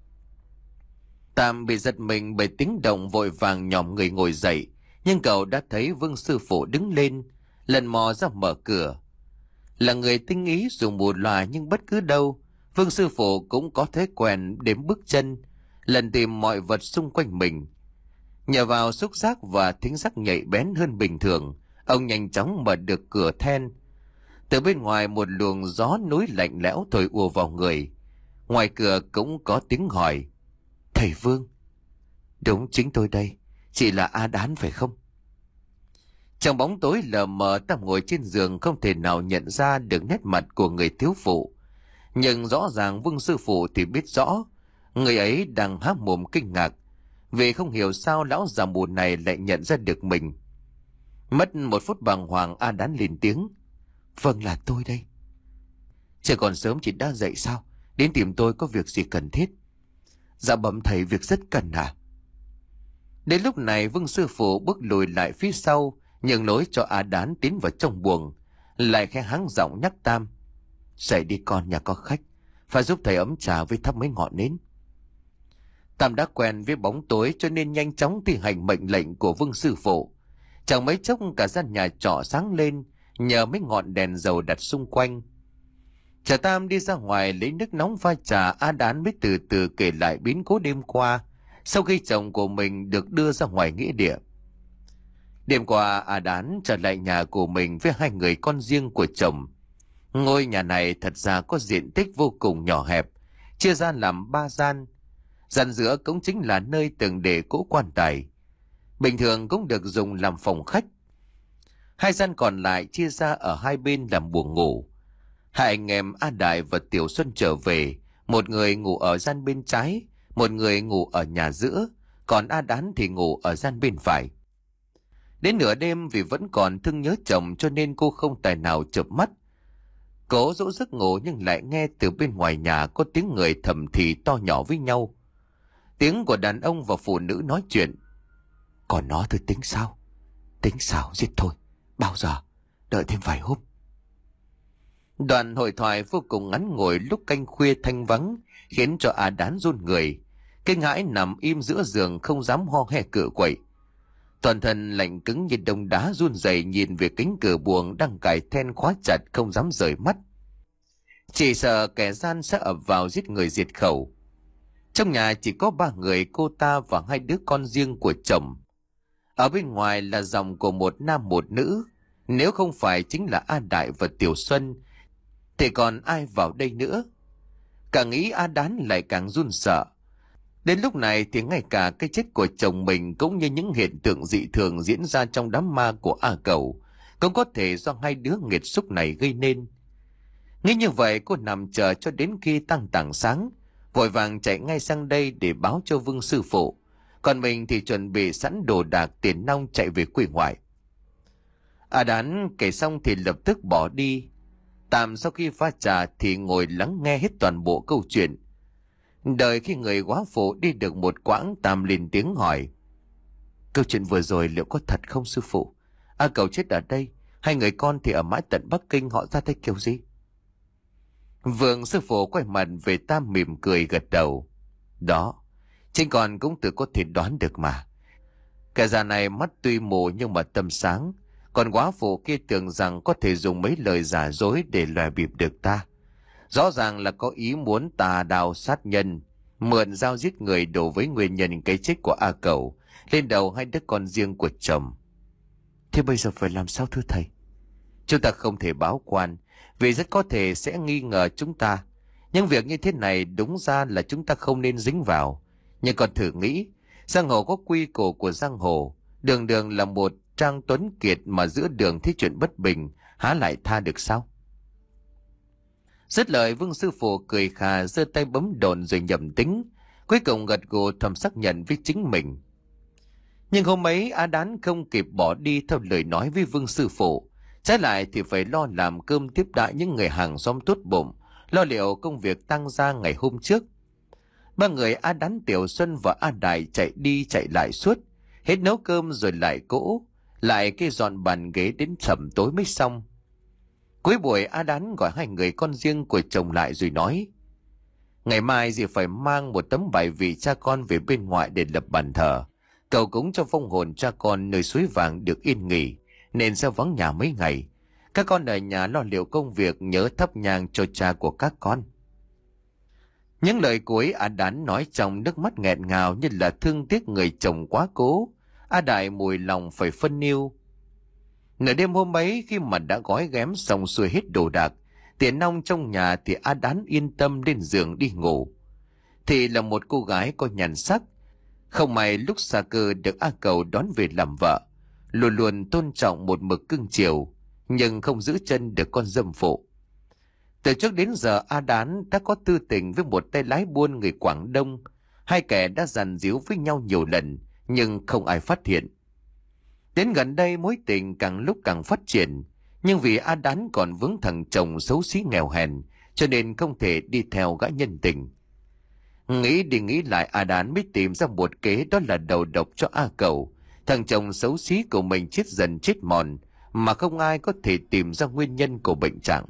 Tam bị giật mình bởi tiếng động, vội vàng nhòm người ngồi dậy, nhưng cậu đã thấy Vương sư phụ đứng lên, lần mò ra mở cửa. Là người tinh ý dù mù lòa, nhưng bất cứ đâu Vương sư phụ cũng có thói quen đếm bước chân, lần tìm mọi vật xung quanh mình. Nhờ vào xúc giác và thính giác nhạy bén hơn bình thường, ông nhanh chóng mở được cửa then. Từ bên ngoài một luồng gió núi lạnh lẽo thổi ùa vào người. Ngoài cửa cũng có tiếng hỏi: "Thầy Vương?" "Đúng, chính tôi đây. Chị là A Đán phải không?" Trong bóng tối lờ mờ, Tam ngồi trên giường không thể nào nhận ra được nét mặt của người thiếu phụ. Nhưng rõ ràng Vương sư phụ thì biết rõ, người ấy đang há mồm kinh ngạc, vì không hiểu sao lão già mù này lại nhận ra được mình. Mất một phút bàng hoàng, A Đán lên tiếng: "Vâng, là tôi đây." "Trời còn sớm chị đã dậy sao? Đến tìm tôi có việc gì cần thiết?" "Dạ bẩm thầy, việc rất cần à?" Đến lúc này Vương sư phụ bước lùi lại phía sau, nhường lối cho A Đán tiến vào trong buồng, lại khẽ hắng giọng nhắc Tam: "Dậy đi con, nhà có khách, phải giúp thầy ấm trà với thắp mấy ngọn nến." Tam đã quen với bóng tối cho nên nhanh chóng thi hành mệnh lệnh của Vương sư phụ. Chẳng mấy chốc cả gian nhà trọ sáng lên nhờ mấy ngọn đèn dầu đặt xung quanh. Chờ Tam đi ra ngoài lấy nước nóng pha trà, A Đán mới từ từ kể lại biến cố đêm qua, sau khi chồng của mình được đưa ra ngoài nghĩa địa. Đêm qua, A Đán trở lại nhà của mình với hai người con riêng của chồng. Ngôi nhà này thật ra có diện tích vô cùng nhỏ hẹp, chia ra làm ba gian. Gian giữa cũng chính là nơi từng để cỗ quan tài, bình thường cũng được dùng làm phòng khách. Hai gian còn lại chia ra ở hai bên làm buồng ngủ. Hai anh em A Đại và Tiểu Xuân trở về, một người ngủ ở gian bên trái, một người ngủ ở nhà giữa, còn A Đán thì ngủ ở gian bên phải. Đến nửa đêm, vì vẫn còn thương nhớ chồng cho nên cô không tài nào chợp mắt. Cố dỗ giấc ngủ nhưng lại nghe từ bên ngoài nhà có tiếng người thầm thì to nhỏ với nhau. Tiếng của đàn ông và phụ nữ nói chuyện. "Còn nó tôi tính sao? Tính sao giết thôi. Bao giờ? Đợi thêm vài hôm." Đoạn hội thoại vô cùng ngắn ngủi lúc canh khuya thanh vắng khiến cho A Đán run người, kinh hãi nằm im giữa giường không dám ho he cựa quậy. Toàn thân lạnh cứng như đông đá, run rẩy nhìn về cánh cửa buồng đang cài then khóa chặt, không dám rời mắt. Chỉ sợ kẻ gian sẽ ập vào giết người diệt khẩu. Trong nhà chỉ có ba người, cô ta và hai đứa con riêng của chồng. Ở bên ngoài là dòng của một nam một nữ. Nếu không phải chính là A Đại và Tiểu Xuân thì còn ai vào đây nữa? Càng nghĩ A Đán lại càng run sợ. Đến lúc này thì ngay cả cái chết của chồng mình cũng như những hiện tượng dị thường diễn ra trong đám ma của A Cẩu cũng có thể do hai đứa nghiệt xúc này gây nên. Nghĩ như vậy, cô nằm chờ cho đến khi tăng tảng sáng, vội vàng chạy ngay sang đây để báo cho Vương sư phụ. Còn mình thì chuẩn bị sẵn đồ đạc tiền nong chạy về quê ngoại. A Đán kể xong thì lập tức bỏ đi. Tạm sau khi pha trà thì ngồi lắng nghe hết toàn bộ câu chuyện. Đợi khi người góa phụ đi được một quãng, Tam lên tiếng hỏi: câu chuyện vừa rồi liệu có thật không sư phụ? A Cẩu chết ở đây, hai người con thì ở mãi tận Bắc Kinh, họ ra tay kiểu gì? Vượng sư phụ quay mặt về ta mỉm cười gật đầu. Đó, chính con cũng tự có thể đoán được mà. Kẻ già này mắt tuy mù nhưng mà tâm sáng, còn quá phụ kia tưởng rằng có thể dùng mấy lời giả dối để lòe bịp được ta. Rõ ràng là có ý muốn tà đào sát nhân, mượn dao giết người đổ với nguyên nhân cái chết của A Cẩu lên đầu hai đứa con riêng của chồng. Thế bây giờ phải làm sao thưa thầy? Chúng ta không thể báo quan, vì rất có thể sẽ nghi ngờ chúng ta. Nhưng việc như thế này đúng ra là chúng ta không nên dính vào. Nhưng còn thử nghĩ, giang hồ có quy củ của giang hồ, đường đường là một Trang Tuấn Kiệt mà giữa đường thấy chuyện bất bình, há lại tha được sao? Dứt lời, Vương sư phụ cười khà, giơ tay bấm đồn rồi nhầm tính, cuối cùng gật gù thầm xác nhận với chính mình. Nhưng hôm ấy A Đán không kịp bỏ đi theo lời nói với Vương sư phụ, trái lại thì phải lo làm cơm tiếp đãi những người hàng xóm tốt bụng, lo liệu công việc tăng gia ngày hôm trước. Ba người A Đán, Tiểu Xuân và A Đại chạy đi chạy lại suốt, hết nấu cơm rồi lại cỗ, lại cái dọn bàn ghế đến sầm tối mới xong. Cuối buổi A Đán gọi hai người con riêng của chồng lại rồi nói: ngày mai dì phải mang một tấm bài vị cha con về bên ngoài để lập bàn thờ, cầu cúng cho vong hồn cha con nơi suối vàng được yên nghỉ, nên sẽ vắng nhà mấy ngày. Các con ở nhà lo liệu công việc, nhớ thắp nhang cho cha của các con. Những lời cuối A Đán nói trong nước mắt nghẹn ngào như là thương tiếc người chồng quá cố. A Đại mùi lòng phải phân niu. Nửa đêm hôm ấy, khi mà đã gói ghém xong xuôi hết đồ đạc, tiền nong trong nhà, thì A Đán yên tâm lên giường đi ngủ. Thì là một cô gái có nhan sắc. Không may lúc xa cơ được A Cẩu đón về làm vợ, luôn luôn tôn trọng một mực cưng chiều, nhưng không giữ chân được con dâm phụ. Từ trước đến giờ A Đán đã có tư tình với một tay lái buôn người Quảng Đông. Hai kẻ đã dằn díu với nhau nhiều lần, nhưng không ai phát hiện. Đến gần đây mối tình càng lúc càng phát triển, nhưng vì A Đán còn vướng thằng chồng xấu xí nghèo hèn, cho nên không thể đi theo gã nhân tình. Nghĩ đi nghĩ lại, A Đán mới tìm ra một kế, đó là đầu độc cho A Cẩu. Thằng chồng xấu xí của mình chết dần chết mòn, mà không ai có thể tìm ra nguyên nhân của bệnh trạng.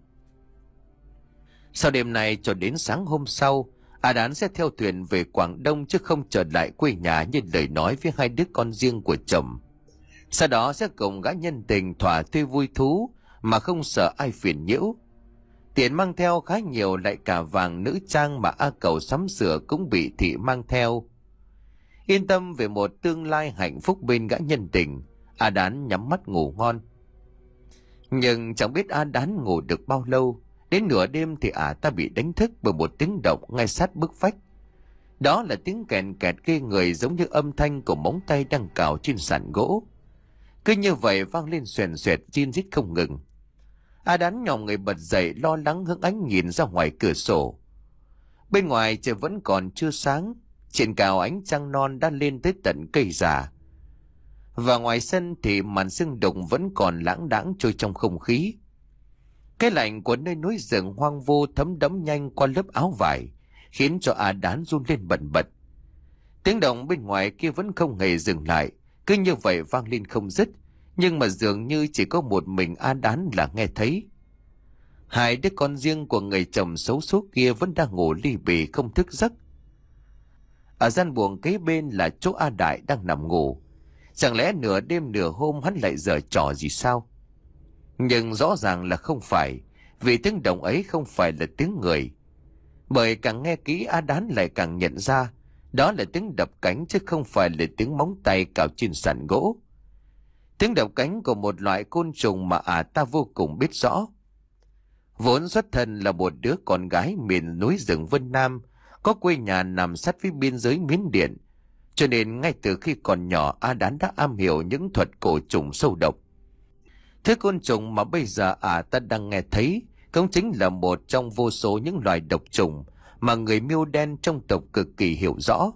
Sau đêm này cho đến sáng hôm sau, A Đán sẽ theo thuyền về Quảng Đông, chứ không trở lại quê nhà như lời nói với hai đứa con riêng của chồng. Sau đó sẽ cùng gã nhân tình thỏa thuê vui thú mà không sợ ai phiền nhiễu. Tiền mang theo khá nhiều, lại cả vàng nữ trang mà A Cẩu sắm sửa cũng bị thị mang theo. Yên tâm về một tương lai hạnh phúc bên gã nhân tình, A Đán nhắm mắt ngủ ngon. Nhưng chẳng biết A Đán ngủ được bao lâu, đến nửa đêm thì ả ta bị đánh thức bởi một tiếng động ngay sát bức vách. Đó là tiếng kèn kẹt ghê người, giống như âm thanh của móng tay đang cào trên sàn gỗ. Cứ như vậy vang lên xoèn xoẹt, rin rít không ngừng. A Đán nhòm người bật dậy, lo lắng hướng ánh nhìn ra ngoài cửa sổ. Bên ngoài trời vẫn còn chưa sáng, trên cao ánh trăng non đã lên tới tận cây già. Và ngoài sân thì màn sương đục vẫn còn lãng đãng trôi trong không khí. Cái lạnh của nơi núi rừng hoang vô thấm đẫm nhanh qua lớp áo vải, khiến cho A Đán run lên bần bật. Tiếng động bên ngoài kia vẫn không hề dừng lại, cứ như vậy vang lên không dứt, nhưng mà dường như chỉ có một mình A Đán là nghe thấy. Hai đứa con riêng của người chồng xấu số kia vẫn đang ngủ li bì không thức giấc. Ở gian buồng kế bên là chỗ A Đại đang nằm ngủ. Chẳng lẽ nửa đêm nửa hôm hắn lại giở trò gì sao? Nhưng rõ ràng là không phải, vì tiếng động ấy không phải là tiếng người. Bởi càng nghe kỹ, A Đán lại càng nhận ra đó là tiếng đập cánh, chứ không phải là tiếng móng tay cào trên sàn gỗ. Tiếng đập cánh của một loại côn trùng mà ả ta vô cùng biết rõ. Vốn xuất thân là một đứa con gái miền núi rừng Vân Nam, có quê nhà nằm sát với biên giới Miến Điện, cho nên ngay từ khi còn nhỏ, A Đán đã am hiểu những thuật cổ trùng sâu độc. Thứ côn trùng mà bây giờ ả ta đang nghe thấy cũng chính là một trong vô số những loài độc trùng mà người Miêu Đen trong tộc cực kỳ hiểu rõ.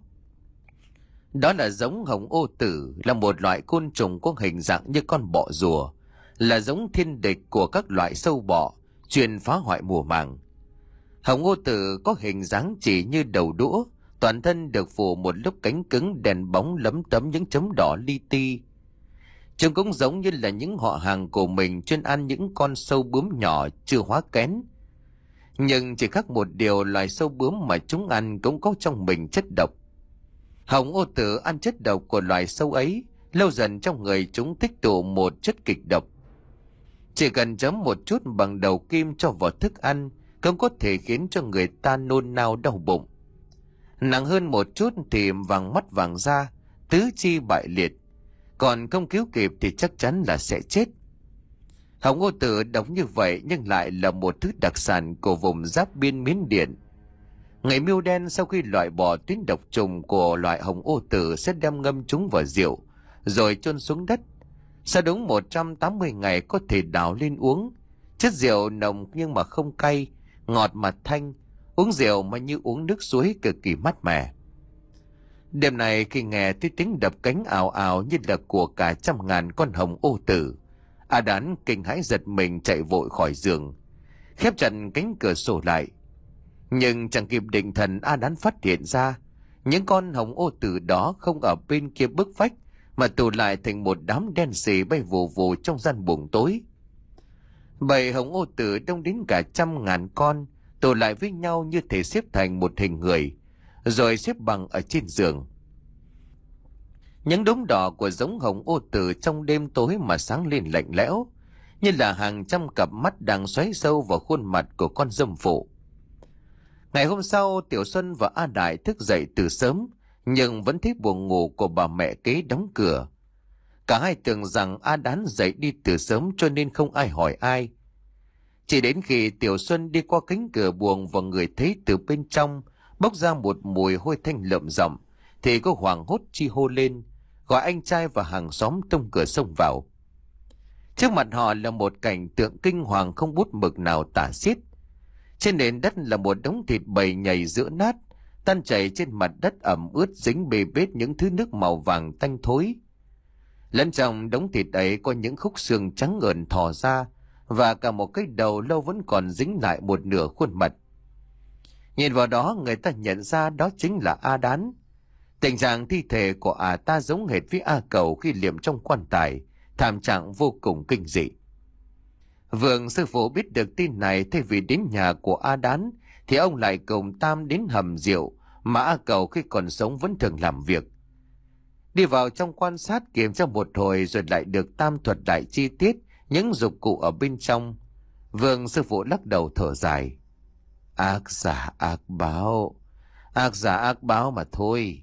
Đó là giống hồng ô tử, là một loại côn trùng có hình dạng như con bọ rùa, là giống thiên địch của các loại sâu bọ, chuyên phá hoại mùa màng. Hồng ô tử có hình dáng chỉ như đầu đũa, toàn thân được phủ một lớp cánh cứng đèn bóng lấm tấm những chấm đỏ li ti. Chúng cũng giống như là những họ hàng của mình chuyên ăn những con sâu bướm nhỏ chưa hóa kén. Nhưng chỉ khác một điều, loài sâu bướm mà chúng ăn cũng có trong mình chất độc. Hồng ô tử ăn chất độc của loài sâu ấy, lâu dần trong người chúng tích tụ một chất kịch độc. Chỉ cần chấm một chút bằng đầu kim cho vào thức ăn cũng có thể khiến cho người ta nôn nao đau bụng. Nặng hơn một chút thì vàng mắt vàng da, tứ chi bại liệt. Còn không cứu kịp thì chắc chắn là sẽ chết. Hồng ô tử độc như vậy nhưng lại là một thứ đặc sản của vùng giáp biên Miến Điện. Người Miêu Đen sau khi loại bỏ tuyến độc trùng của loại hồng ô tử sẽ đem ngâm chúng vào rượu, rồi chôn xuống đất. Sau đúng một trăm tám mươi ngày có thể đào lên uống. Chất rượu nồng nhưng mà không cay, ngọt mà thanh, uống rượu mà như uống nước suối cực kỳ mát mẻ. Đêm này khi nghe tiếng tiếng đập cánh ào ào như là của cả trăm ngàn con hồng ô tử, A Đán kinh hãi giật mình chạy vội khỏi giường, khép chặt cánh cửa sổ lại. Nhưng chẳng kịp định thần, A Đán phát hiện ra những con hồng ô tử đó không ở bên kia bức vách, mà tụ lại thành một đám đen xì bay vù vù trong gian buồng tối. Bầy hồng ô tử đông đến cả trăm ngàn con, tụ lại với nhau như thể xếp thành một hình người, rồi xếp bằng ở trên giường. Những đốm đỏ của giống hồng ô tử trong đêm tối mà sáng lên lạnh lẽo, như là hàng trăm cặp mắt đang xoáy sâu vào khuôn mặt của con dâm phụ. Ngày hôm sau, Tiểu Xuân và A Đại thức dậy từ sớm, nhưng vẫn thấy buồng ngủ của bà mẹ kế đóng cửa. Cả hai tưởng rằng A Đán dậy đi từ sớm cho nên không ai hỏi ai. Chỉ đến khi Tiểu Xuân đi qua cánh cửa buồng và người thấy từ bên trong bốc ra một mùi hôi thanh lợm giọng, thì cô hoảng hốt chi hô lên, gọi anh trai và hàng xóm tung cửa xông vào. Trước mặt họ là một cảnh tượng kinh hoàng không bút mực nào tả xiết. Trên nền đất là một đống thịt bầy nhầy giữa nát, tan chảy trên mặt đất ẩm ướt dính bê bết những thứ nước màu vàng tanh thối. Lẫn trong đống thịt ấy có những khúc xương trắng ngợn thò ra, và cả một cái đầu lâu vẫn còn dính lại một nửa khuôn mặt. Nhìn vào đó, người ta nhận ra đó chính là A Đán. Tình trạng thi thể của ả ta giống hệt với A Cẩu khi liệm trong quan tài, thảm trạng vô cùng kinh dị. Vương sư phụ biết được tin này, thay vì đến nhà của A Đán thì ông lại cùng Tam đến hầm rượu mà A Cẩu khi còn sống vẫn thường làm việc. Đi vào trong quan sát kiểm tra một hồi rồi lại được Tam thuật lại chi tiết những dụng cụ ở bên trong. Vương sư phụ lắc đầu thở dài. Ác giả ác báo, ác giả ác báo mà thôi.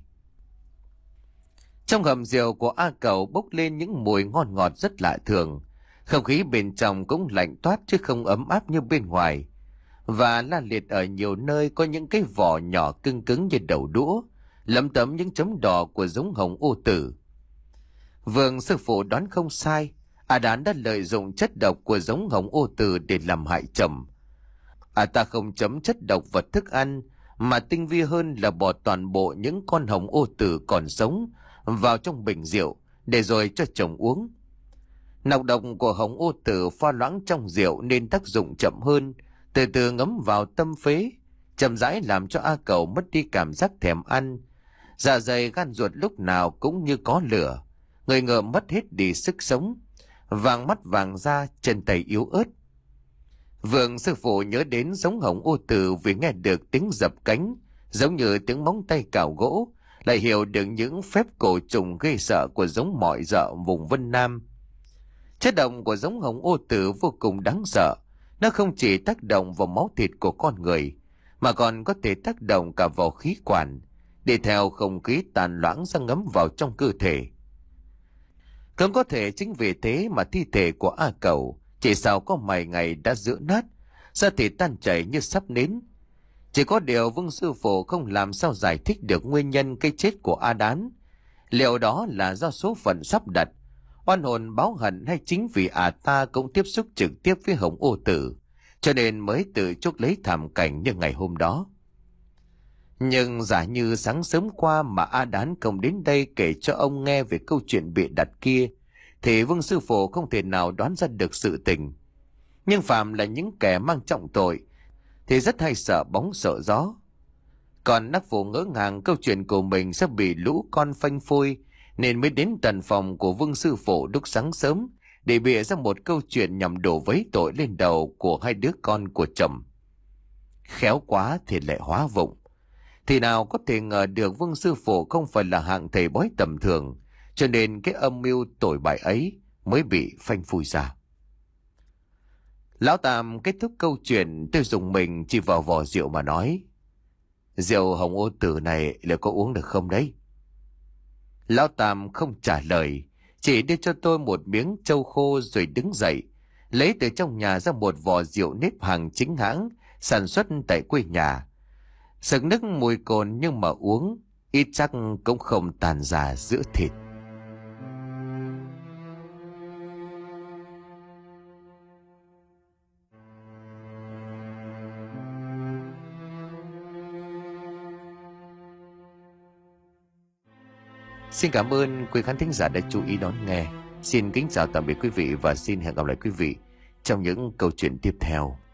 Trong hầm rượu của A Cẩu bốc lên những mùi ngon ngọt rất lạ thường. Không khí bên trong cũng lạnh toát chứ không ấm áp như bên ngoài. Và la liệt ở nhiều nơi có những cái vỏ nhỏ cứng cứng như đầu đũa, lấm tấm những chấm đỏ của giống hồng ô tử. Vương sư phụ đoán không sai, A Đán đã lợi dụng chất độc của giống hồng ô tử để làm hại chồng. À ta không chấm chất độc vào thức ăn, mà tinh vi hơn là bỏ toàn bộ những con hồng ô tử còn sống vào trong bình rượu để rồi cho chồng uống. Nọc độc của hồng ô tử pha loãng trong rượu nên tác dụng chậm hơn, từ từ ngấm vào tâm phế, chậm rãi làm cho A Cẩu mất đi cảm giác thèm ăn. Dạ dày gan ruột lúc nào cũng như có lửa, người ngợm mất hết đi sức sống, vàng mắt vàng da, chân tay yếu ớt. Vương sư phụ nhớ đến giống hồng ô tử vì nghe được tiếng dập cánh giống như tiếng móng tay cào gỗ, lại hiểu được những phép cổ trùng ghê sợ của giống mọi dợ vùng Vân Nam. Chất độc của giống hồng ô tử vô cùng đáng sợ. Nó không chỉ tác động vào máu thịt của con người, mà còn có thể tác động cả vào khí quản, để theo không khí tàn loãng ra ngấm vào trong cơ thể. Cũng có thể chính vì thế mà thi thể của A Cẩu chỉ sau có vài ngày đã rữa nát, da thịt tan chảy như sắp nến. Chỉ có điều Vương sư phụ không làm sao giải thích được nguyên nhân cái chết của A Đán. Liệu đó là do số phận sắp đặt, oan hồn báo hận, hay chính vì ả ta cũng tiếp xúc trực tiếp với hồng ô tử, cho nên mới tự chuốc lấy thảm cảnh như ngày hôm đó. Nhưng giả như sáng sớm qua mà A Đán không đến đây kể cho ông nghe về câu chuyện bị đặt kia, thì Vương sư phụ không thể nào đoán ra được sự tình. Nhưng phàm là những kẻ mang trọng tội thì rất hay sợ bóng sợ gió. Còn Đắc Phụ ngỡ ngàng câu chuyện của mình sẽ bị lũ con phanh phui, nên mới đến tận phòng của Vương sư phụ lúc sáng sớm để bịa ra một câu chuyện nhằm đổ vấy tội lên đầu của hai đứa con của chồng. Khéo quá thì lại hóa vụng. Thì nào có thể ngờ được Vương sư phụ không phải là hạng thầy bói tầm thường, cho nên cái âm mưu tội bại ấy mới bị phanh phui ra. Lão Tam kết thúc câu chuyện, tôi dùng mình chỉ vào vò rượu mà nói: "Rượu hồng ô tử này liệu có uống được không đấy?" Lão Tam không trả lời, chỉ đưa cho tôi một miếng trâu khô rồi đứng dậy, lấy từ trong nhà ra một vò rượu nếp hàng chính hãng, sản xuất tại quê nhà. Sực nức mùi cồn nhưng mà uống, ít chắc cũng không tàn già giữa thịt. Xin cảm ơn quý khán thính giả đã chú ý đón nghe. Xin kính chào tạm biệt quý vị và xin hẹn gặp lại quý vị trong những câu chuyện tiếp theo.